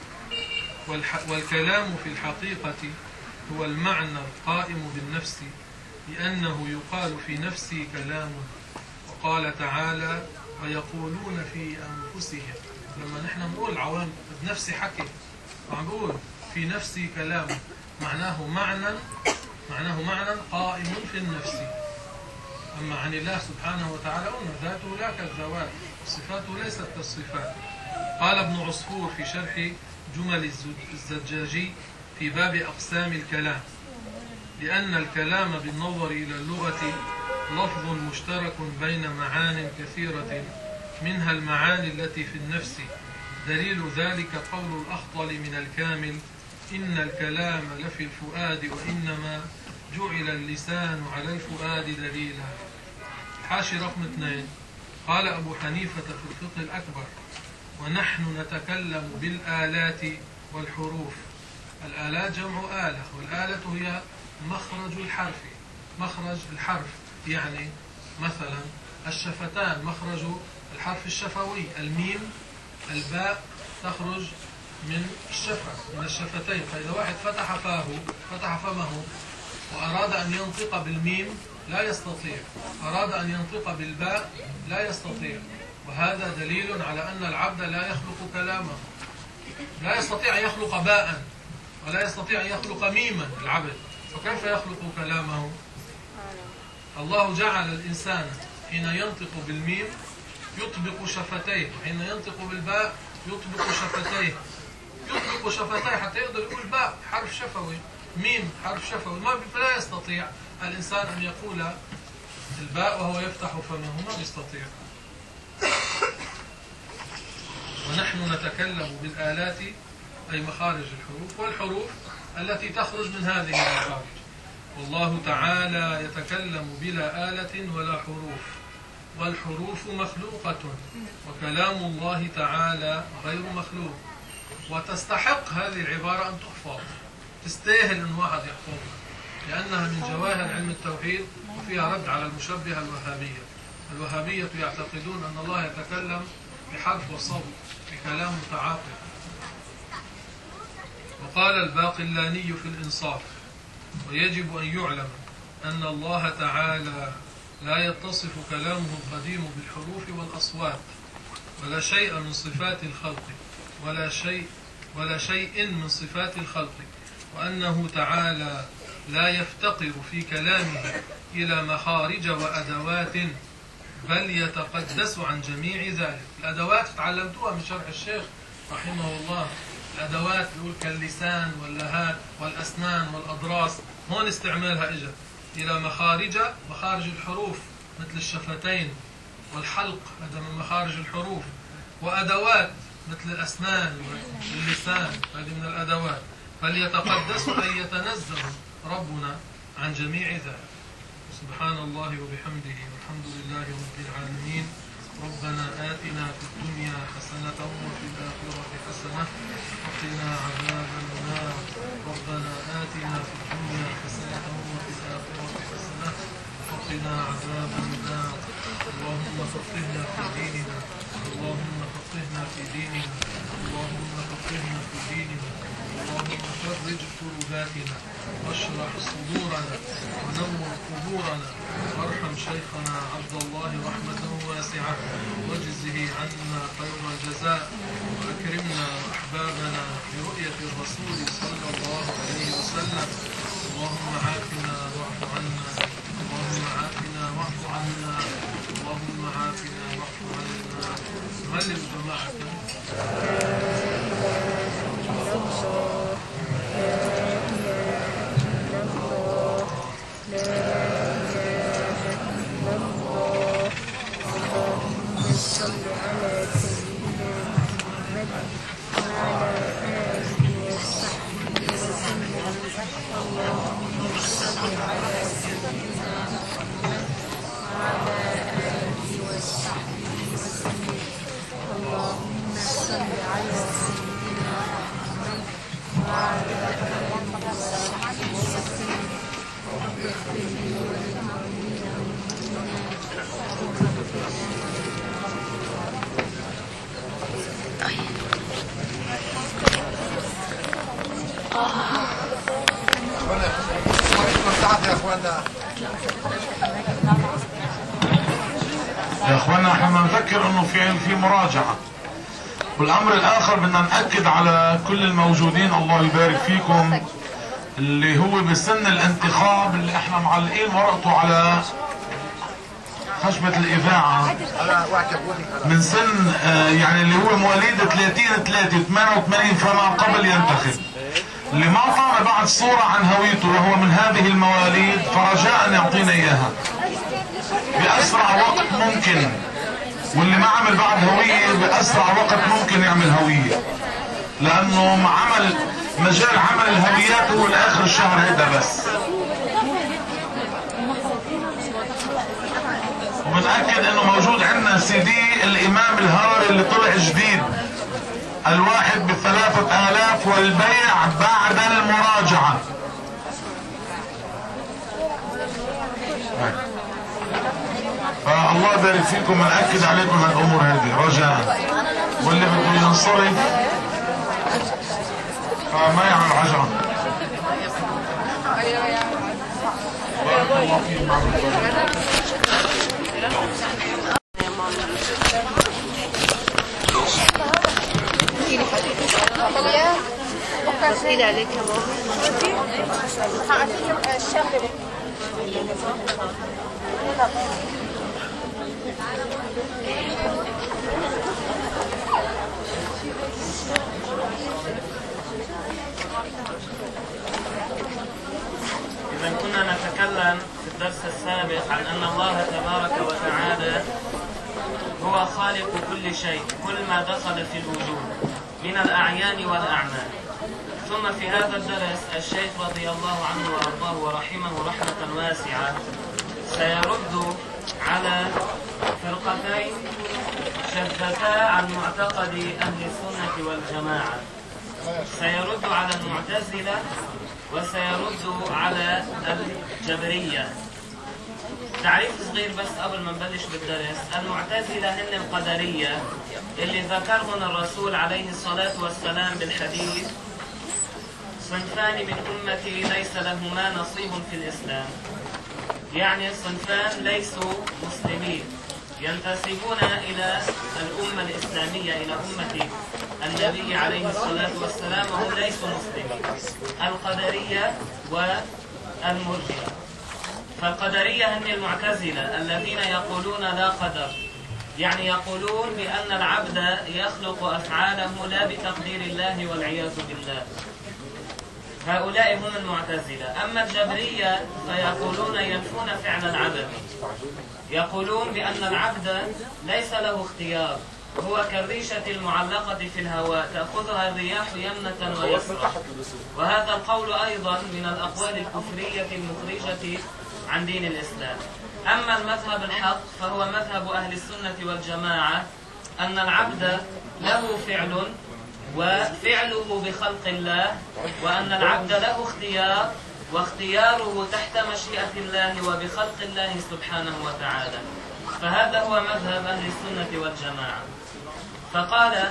والكلام في الحقيقة هو المعنى القائم بالنفس لأنه يقال في نفسي كلام. وقال تعالى ويقولون في أنفسهم، لما نحن نقول عوام بنفسي حكي وعم بقول في نفسي كلام، معناه معنى معناه معنى قائم في النفس. أما عن الله سبحانه وتعالى قلنا ذاته لا كالذوات، صفاته ليست كالصفات. قال ابن عصفور في شرح جمل الزجاجي في باب أقسام الكلام: لأن الكلام بالنظر إلى اللغة لفظ مشترك بين معان كثيرة منها المعاني التي في النفس. دليل ذلك قول الأخطل من الكامل: إن الكلام لفي الفؤاد وإنما جعل اللسان على الفؤاد دليلا. حاشي رقم اثنين. قال أبو حنيفة في الفقه الأكبر: ونحن نتكلم بالآلات والحروف. الآلات جمع آلة، والآلة هي مخرج الحرف، مخرج الحرف، يعني مثلا الشفتان مخرج الحرف الشفوي، الميم الباء تخرج من الشفة من الشفتين. فإذا واحد فتح فاه فتح فمه وأراد أن ينطق بالميم لا يستطيع، أراد أن ينطق بالباء لا يستطيع. وهذا دليل على أن العبد لا يخلق كلامه، لا يستطيع أن يخلق باء ولا يستطيع أن يخلق ميما العبد، فكيف يخلق كلامه؟ الله جعل الإنسان حين ينطق بالميم يطبق شفتيه، وحين ينطق بالباء يطبق شفتيه، يطبق شفتيه حتى يقدر يقول باء حرف شفوي، ميم حرف شفوي. ما فلا يستطيع الإنسان أن يقول الباء وهو يفتح فمه، ما يستطيع. ونحن نتكلم بالآلات أي مخارج الحروف، والحروف التي تخرج من هذه المخارج. والله تعالى يتكلم بلا آلة ولا حروف، والحروف مخلوقة، وكلام الله تعالى غير مخلوق. وتستحق هذه العبارة أن تحفظ، تستاهل أن واحد يحفظها، لأنها من جواهر علم التوحيد وفيها رد على المشبهة الوهابية. الوهابية يعتقدون أن الله يتكلم بحرف وصوت، بكلام متعاقب. وقال الباقلاني في الإنصاف: ويجب أن يعلم أن الله تعالى لا يتصف كلامه القديم بالحروف والأصوات ولا شيء من صفات الخلق ولا شيء ولا شيء من صفات الخلق، وأنه تعالى لا يفتقر في كلامه إلى مخارج وأدوات بل يتقدس عن جميع ذلك. الأدوات تعلمتوها من شرح الشيخ رحمه الله، الأدوات يقول كاللسان واللهات والأسنان والأضراس، هون استعمالها إجا إلى مخارج، مخارج الحروف مثل الشفتين والحلق، هذا من مخارج الحروف، وأدوات مثل الأسنان واللسان، هذه من الأدوات. فليتقدس أن يتنزه ربنا عن جميع ذلك. سبحان الله وبحمده، والحمد لله رب العالمين. ربنا آتنا في الدنيا حسنة وفي الآخرة حسنة وقنا عذاب النار. ربنا آتنا في الدنيا حسنة وفي الآخرة حسنة وقنا عذاب النار. اللهم فقهنا في ديننا اللهم فقهنا في ديننا اللهم فقهنا في ديننا اللهم فرج كرباتنا واشرح صدورنا ونور قبورنا وارحم شيخنا عبد الله رحمته واسعة واجزه عنا خير الجزاء واكرمنا احبابنا برؤية الرسول صلى الله عليه وسلم. اللهم عافنا واعف عنا اللهم عافنا واعف عنا اللهم عافنا واعف عنا. نهلل جماعة. يا اخوانا احنا نذكر انه في في مراجعه. والامر الاخر بدنا ناكد على كل الموجودين الله يبارك فيكم اللي هو بسن الانتخاب اللي احنا معلقين ورقته على خشبة الاذاعه من سن آه يعني اللي هو مواليد ثلاثين ثلاثة ثمانية وثمانين فما قبل ينتخب. اللي ما اعطانا بعد صورة عن هويته وهو من هذه المواليد فرجاء يعطينا اياها باسرع وقت ممكن، واللي ما عمل بعد هوية باسرع وقت ممكن يعمل هوية، لانه عمل مجال عمل الهويات هو لاخر الشهر هيدا بس. وبنأكد انه موجود عندنا سي دي الامام الهاري اللي طلع جديد، الواحد بثلاثة آلاف والبيع بعد المراجعة. فالله يبارك فيكم ونأكد عليكم هالأمور هذه رجاء، واللي بده ينصرف فما يعمل عجرة. بارك الله فيكم. ايد عليك يا إذا كنا نتكلم في الدرس السابق عن أن الله تبارك وتعالى هو خالق كل شيء، كل ما دخل في الوجود من الأعيان والأعمال. ثم في هذا الدرس الشيخ رضي الله عنه وأرضاه ورحمه رحمة واسعة سيرد على فرقتين شذتا عن معتقد أهل السنة والجماعة. سيرد على المعتزلة وسيرد على الجبرية. تعريف صغير بس قبل ما نبلش بالدرس. المعتزلة هن القدرية اللي ذكرهم الرسول عليه الصلاة والسلام بالحديث: صنفان من أمتي ليس لهما نصيب في الإسلام. يعني صنفان ليسوا مسلمين ينتسبون إلى الأمة الإسلامية، إلى أمة النبي عليه الصلاة والسلام، وهم ليسوا مسلمين: القدرية والمرجئة. فالقدرية هم المعتزلة الذين يقولون لا قدر، يعني يقولون بأن العبد يخلق أفعاله لا بتقدير الله والعياذ بالله. هؤلاء هم المعتزلة. أما الجبرية فيقولون ينفون فعل العبد، يقولون بأن العبد ليس له اختيار، هو كالريشة المعلقة في الهواء تأخذها الرياح يمنة ويسرى. وهذا القول أيضا من الأقوال الكفرية المخرجة عن دين الإسلام. أما المذهب الحق فهو مذهب أهل السنة والجماعة، أن العبد له فعل وفعله بخلق الله، وأن العبد له اختيار واختياره تحت مشيئة الله وبخلق الله سبحانه وتعالى. فهذا هو مذهب أهل السنة والجماعة. فقال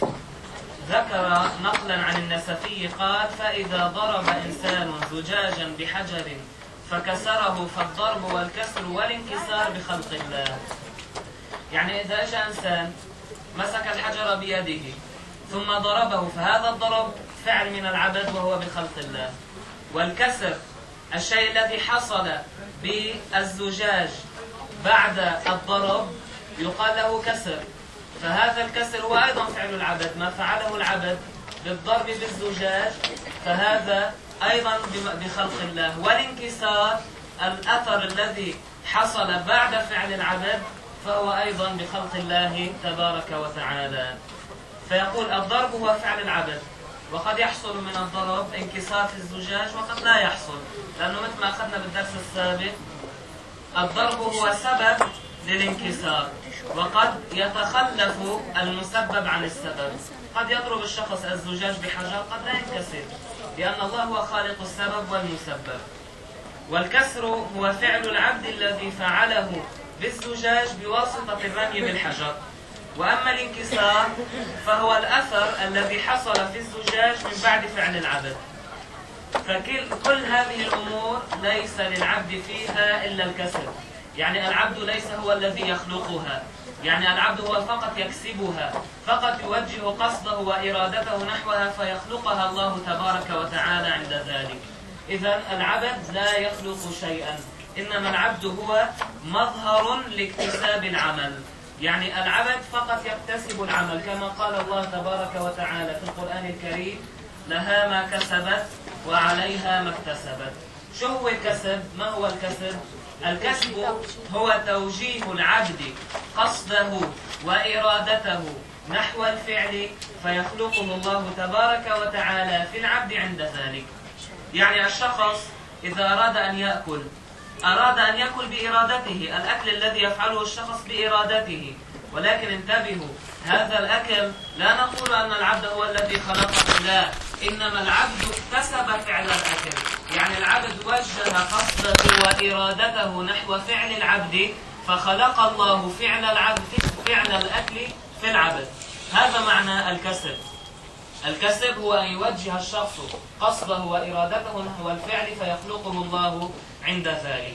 ذكر نقلا عن النسفي قال: فإذا ضرب إنسان زجاجا بحجر فكسره فالضرب والكسر والانكسار بخلق الله. يعني إذا أجى إنسان مسك الحجر بيده ثم ضربه فهذا الضرب فعل من العبد وهو بخلق الله. والكسر الشيء الذي حصل بالزجاج بعد الضرب يقال له كسر، فهذا الكسر هو أيضا فعل العبد. ما فعله العبد بالضرب بالزجاج فهذا أيضا بخلق الله. والانكسار الأثر الذي حصل بعد فعل العبد فهو أيضا بخلق الله تبارك وتعالى. فيقول الضرب هو فعل العبد، وقد يحصل من الضرب انكسار في الزجاج وقد لا يحصل، لأنه مثل ما أخذنا بالدرس السابق الضرب هو سبب للانكسار، وقد يتخلف المسبب عن السبب. قد يضرب الشخص الزجاج بحجر قد لا ينكسر، لأن الله هو خالق السبب والمسبب. والكسر هو فعل العبد الذي فعله بالزجاج بواسطة الرمي بالحجر. وأما الانكسار فهو الأثر الذي حصل في الزجاج من بعد فعل العبد. فكل هذه الأمور ليس للعبد فيها إلا الكسر، يعني العبد ليس هو الذي يخلقها، يعني العبد هو فقط يكسبها، فقط يوجه قصده وإرادته نحوها فيخلقها الله تبارك وتعالى عند ذلك. إذن العبد لا يخلق شيئا، إنما العبد هو مظهر لاكتساب العمل، يعني العبد فقط يكتسب العمل، كما قال الله تبارك وتعالى في القرآن الكريم: لها ما كسبت وعليها ما اكتسبت. شو هو الكسب؟ ما هو الكسب؟ الكسب هو توجيه العبد قصده وإرادته نحو الفعل فيخلقه الله تبارك وتعالى في العبد عند ذلك. يعني الشخص إذا أراد أن يأكل أراد أن يأكل بإرادته، الأكل الذي يفعله الشخص بإرادته، ولكن انتبهوا، هذا الأكل لا نقول أن العبد هو الذي خلقه، لا، إنما العبد اكتسب فعل الأكل، يعني العبد وجه قصده وإرادته نحو فعل العبد فخلق الله فعل العبد فعل الأكل في العبد. هذا معنى الكسب. الكسب هو أن يوجه الشخص قصده وإرادته نحو الفعل فيخلقه الله عند ذلك.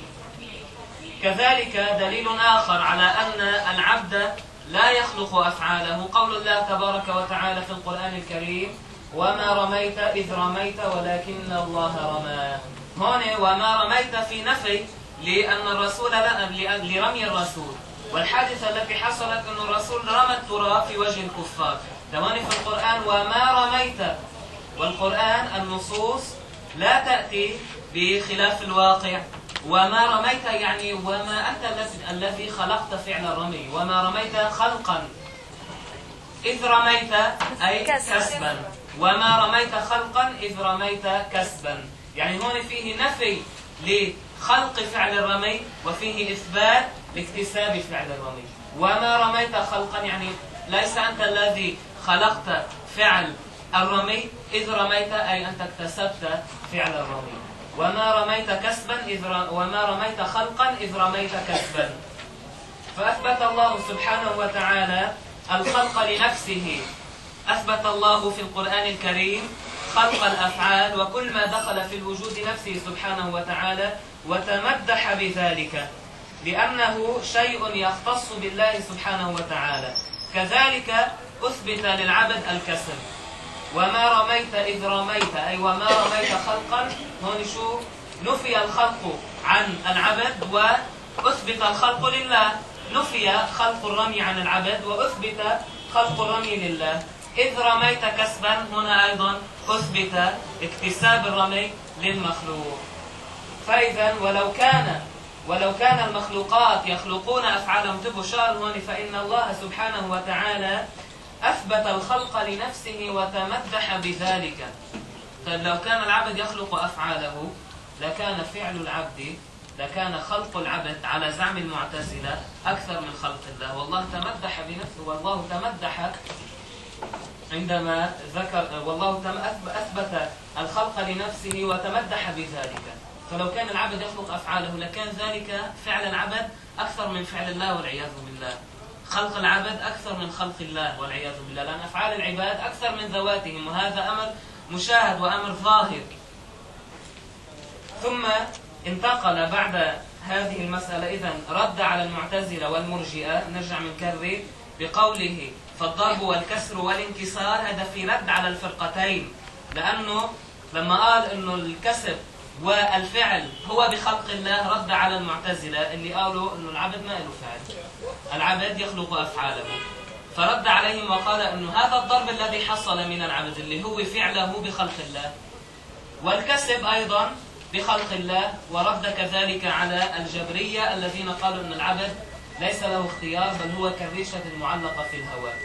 كذلك دليل آخر على أن العبد لا يخلق أفعاله قول الله تبارك وتعالى في القرآن الكريم: وما رميت إذ رميت ولكن الله رمى. هون وما رميت في نفي لأن الرسول لرمي الرسول، والحادثة التي حصلت أن الرسول رمى التراب في وجه الكفار. ثواني في القرآن وما رميت، والقرآن النصوص لا تأتي بخلاف الواقع. وما رميت يعني وما أنت الذي خلقت فعل الرمي، وما رميت خلقا، إذ رميت أي كسبا، وما رميت خلقا إذ رميت كسبا. يعني هون فيه نفي لخلق فعل الرمي وفيه إثبات لاكتساب فعل الرمي. وما رميت خلقا يعني ليس أنت الذي خلقت فعل الرمي، إذ رميت أي أنت اكتسبت فعل الرمي. وما رميت كسبا إذ ر... وما رميت خلقا إذ رميت كسبا. فأثبت الله سبحانه وتعالى الخلق لنفسه. أثبت الله في القرآن الكريم خلق الأفعال وكل ما دخل في الوجود نفسه سبحانه وتعالى، وتمدح بذلك لأنه شيء يختص بالله سبحانه وتعالى. كذلك أثبت للعبد الكسب. وما رميت إذ رميت أي وما رميت خلقا، هون شو نفي الخلق عن العبد وأثبت الخلق لله. نفي خلق الرمي عن العبد وأثبت خلق الرمي لله. إذ رميت كسبا، هنا أيضا أثبت اكتساب الرمي للمخلوق. فإذا ولو كان ولو كان المخلوقات يخلقون أفعالهم، تبوا شار هون، فإن الله سبحانه وتعالى أثبت الخلق لنفسه وتمدح بذلك. طيب لو كان العبد يخلق أفعاله لكان فعل العبد لكان خلق العبد على زعم المعتزلة أكثر من خلق الله، والله تمدح بنفسه، والله تمدح عندما ذكر والله أثبت الخلق لنفسه وتمدح بذلك. فلو كان العبد يخلق أفعاله لكان ذلك فعل العبد أكثر من فعل الله والعياذ بالله. خلق العبد أكثر من خلق الله والعياذ بالله، لأن أفعال العباد أكثر من ذواتهم، وهذا أمر مشاهد وأمر ظاهر. ثم انتقل بعد هذه المسألة إذن رد على المعتزلة والمرجئة. نرجع من كرر بقوله فالضرب والكسر والانكسار، هذا في رد على الفرقتين، لأنه لما قال إنه الكسر والفعل هو بخلق الله رد على المعتزلة اللي قالوا إنه العبد ما له فعل، العبد يخلق أفعاله، فرد عليهم وقال إنه هذا الضرب الذي حصل من العبد اللي هو فعله بخلق الله، والكسب أيضا بخلق الله، ورد كذلك على الجبرية الذين قالوا إن العبد ليس له اختيار بل هو كالريشة المعلقة في الهواء.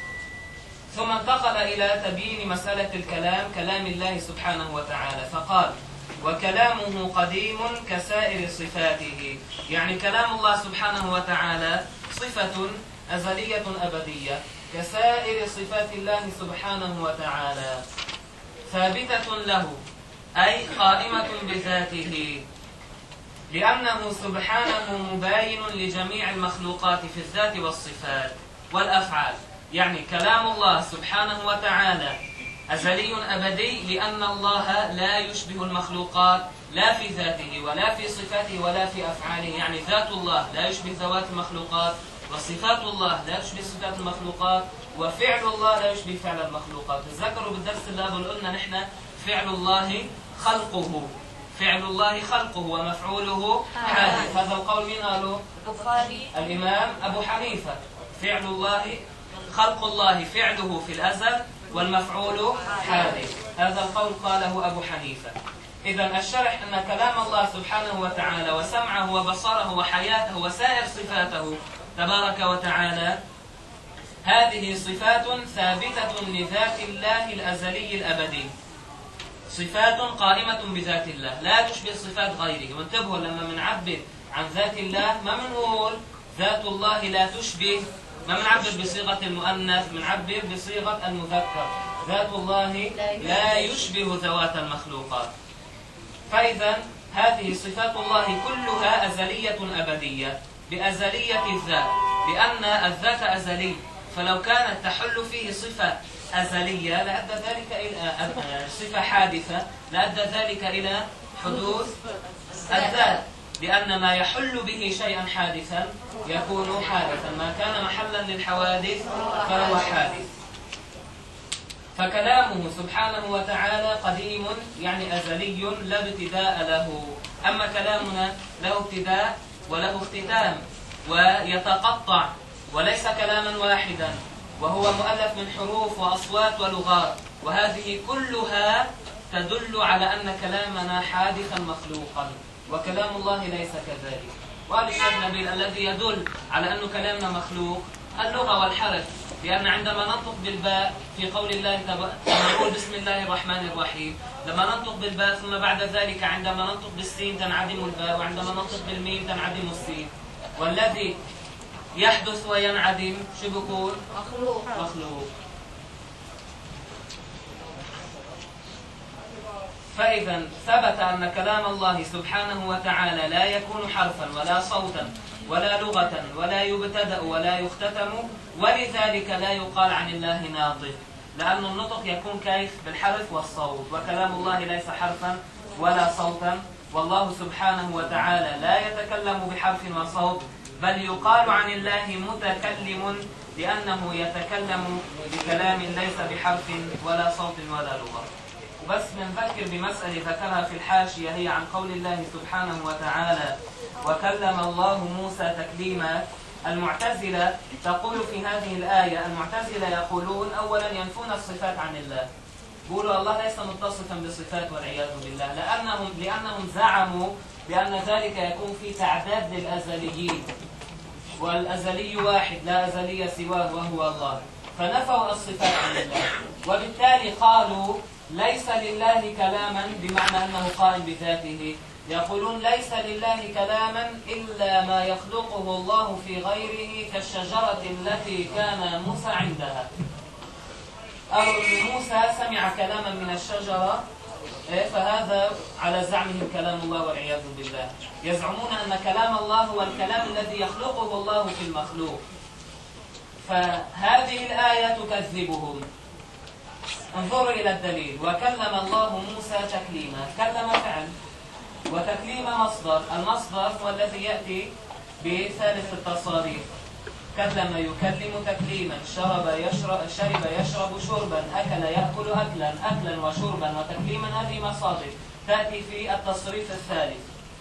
ثم انتقل إلى تبيين مسألة الكلام، كلام الله سبحانه وتعالى، فقال وكلامه قديم كسائر صفاته، يعني كلام الله سبحانه وتعالى صفة أزلية أبدية كسائر صفات الله سبحانه وتعالى، ثابتة له أي قائمة بذاته، لأنه سبحانه مباين لجميع المخلوقات في الذات والصفات والأفعال. يعني كلام الله سبحانه وتعالى أزلي أبدي لأن الله لا يشبه المخلوقات لا في ذاته ولا في صفاته ولا في أفعاله. يعني ذات الله لا يشبه ذوات المخلوقات، وصفات الله لا يشبه صفات المخلوقات، وفعل الله لا يشبه فعل المخلوقات. تذكروا بالدرس اللي قبل قلنا نحن فعل الله خلقه، فعل الله خلقه ومفعوله حادث. هذا القول مين قاله؟ الإمام أبو حنيفة. فعل الله خلق الله فعله في الأزل والمفعول حادث، هذا القول قاله أبو حنيفة. إذن الشرح أن كلام الله سبحانه وتعالى وسمعه وبصره وحياته وسائر صفاته تبارك وتعالى هذه صفات ثابتة لذات الله الأزلي الأبدي، صفات قائمة بذات الله لا تشبه صفات غيره. وانتبهوا لما منعبر عن ذات الله ما منقول ذات الله لا تشبه، ما منعبر بصيغة المؤنث، منعبر بصيغة المذكر، ذات الله لا يشبه ذوات المخلوقات. فإذا هذه صفات الله كلها أزلية أبدية بأزلية الذات، لأن الذات أزلي، فلو كانت تحل فيه صفة أزلية لأدى ذلك إلى صفة حادثة لأدى ذلك إلى حدوث الذات، لأن ما يحل به شيئا حادثا يكون حادثا، ما كان محلا للحوادث فهو حادث. فكلامه سبحانه وتعالى قديم يعني أزلي لا ابتداء له، أما كلامنا له ابتداء وله اختتام ويتقطع وليس كلاما واحدا، وهو مؤلف من حروف وأصوات ولغات، وهذه كلها تدل على أن كلامنا حادثا مخلوقا، وكلام الله ليس كذلك. وقال الشيخ نبيل الذي يدل على أن كلامنا مخلوق اللغة والحرف، لأن عندما ننطق بالباء في قول الله نقول بسم الله الرحمن الرحيم، لما ننطق بالباء ثم بعد ذلك عندما ننطق بالسين تنعدم الباء، وعندما ننطق بالميم تنعدم السين، والذي يحدث وينعدم شو بقول؟ مخلوق. مخلوق. فإذا ثبت أن كلام الله سبحانه وتعالى لا يكون حرفا ولا صوتا ولا لغة ولا يبتدأ ولا يختتم، ولذلك لا يقال عن الله ناطق، لأن النطق يكون كيف؟ بالحرف والصوت، وكلام الله ليس حرفا ولا صوتا، والله سبحانه وتعالى لا يتكلم بحرف وصوت، بل يقال عن الله متكلم لأنه يتكلم بكلام ليس بحرف ولا صوت ولا لغة. وبس نذكر بمسألة ذكرها في الحاشية، هي عن قول الله سبحانه وتعالى وكلم الله موسى تكليما. المعتزلة تقول في هذه الآية، المعتزلة يقولون أولا ينفون الصفات عن الله، يقولوا الله ليس متصفا بصفات والعياذ بالله، لأنهم لأنهم زعموا بأن ذلك يكون في تعداد للأزليين، والأزلي واحد لا أزلي سواه وهو الله، فنفوا الصفات عن الله، وبالتالي قالوا ليس لله كلاما بمعنى أنه قائم بذاته، يقولون ليس لله كلاما إلا ما يخلقه الله في غيره كالشجرة التي كان موسى عندها. قالوا إن موسى سمع كلاما من الشجرة فهذا على زعمهم كلام الله والعياذ بالله. يزعمون أن كلام الله هو الكلام الذي يخلقه الله في المخلوق. فهذه الآية تكذبهم. انظروا إلى الدليل. وكلم الله موسى تكليما. كلم فعل وتكليم مصدر. المصدر هو الذي يأتي بثالث التصاريف. كلم يكلم تكليما، شرب يشرب شرب يشرب شربا، أكل يأكل أكلا، أكلا وشربا وتكليما. هذه مصادر تأتي في التصريف الثالث.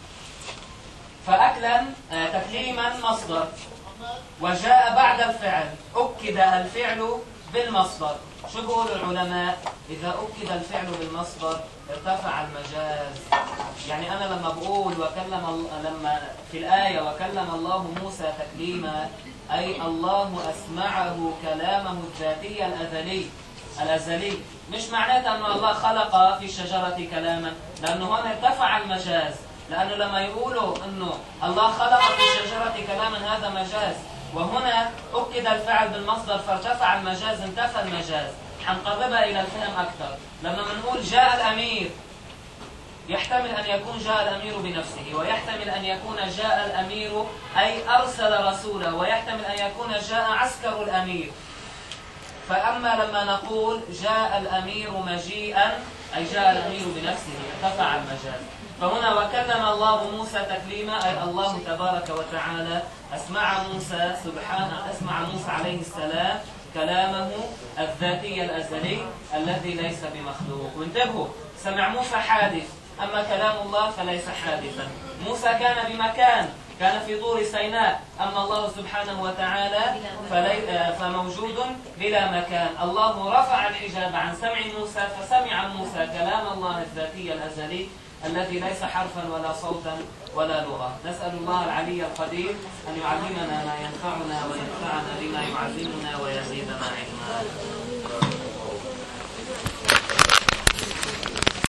فأكلا تكليما مصدر، وجاء بعد الفعل أكد الفعل بالمصدر. شو بيقول العلماء؟ إذا أكد الفعل بالمصدر ارتفع المجاز. يعني أنا لما بقول وكلم لما في الآية وكلم الله موسى تكليما، أي الله أسمعه كلامه الذاتي الأزلي الأزلي. مش معناته أن الله خلق في الشجرة كلاما، لأنه هنا ارتفع المجاز. لأنه لما يقولوا أنه الله خلق في الشجرة كلاما هذا مجاز، وهنا أكد الفعل بالمصدر فارتفع المجاز، انتفى المجاز. حنقربها إلى الفهم أكثر. لما نقول جاء الأمير، يحتمل أن يكون جاء الأمير بنفسه، ويحتمل أن يكون جاء الأمير أي أرسل رسولا، ويحتمل أن يكون جاء عسكر الأمير. فأما لما نقول جاء الأمير مجيئا، أي جاء الأمير بنفسه، ارتفع المجاز. فهنا وكلم الله موسى تكليما، أي الله تبارك وتعالى أسمع موسى سبحانه أسمع موسى عليه السلام كلامه الذاتي الأزلي الذي ليس بمخلوق. وانتبهوا، سمع موسى حادث، أما كلام الله فليس حادثا. موسى كان بمكان، كان في طور سيناء، أما الله سبحانه وتعالى فموجود بلا مكان. الله رفع الحجاب عن سمع موسى، فسمع موسى كلام الله الذاتي الأزلي الذي ليس حرفا ولا صوتا ولا لغة. نسأل الله العلي القدير أن يعلمنا ما ينفعنا وينفعنا بما يعلمنا ويزيدنا علما.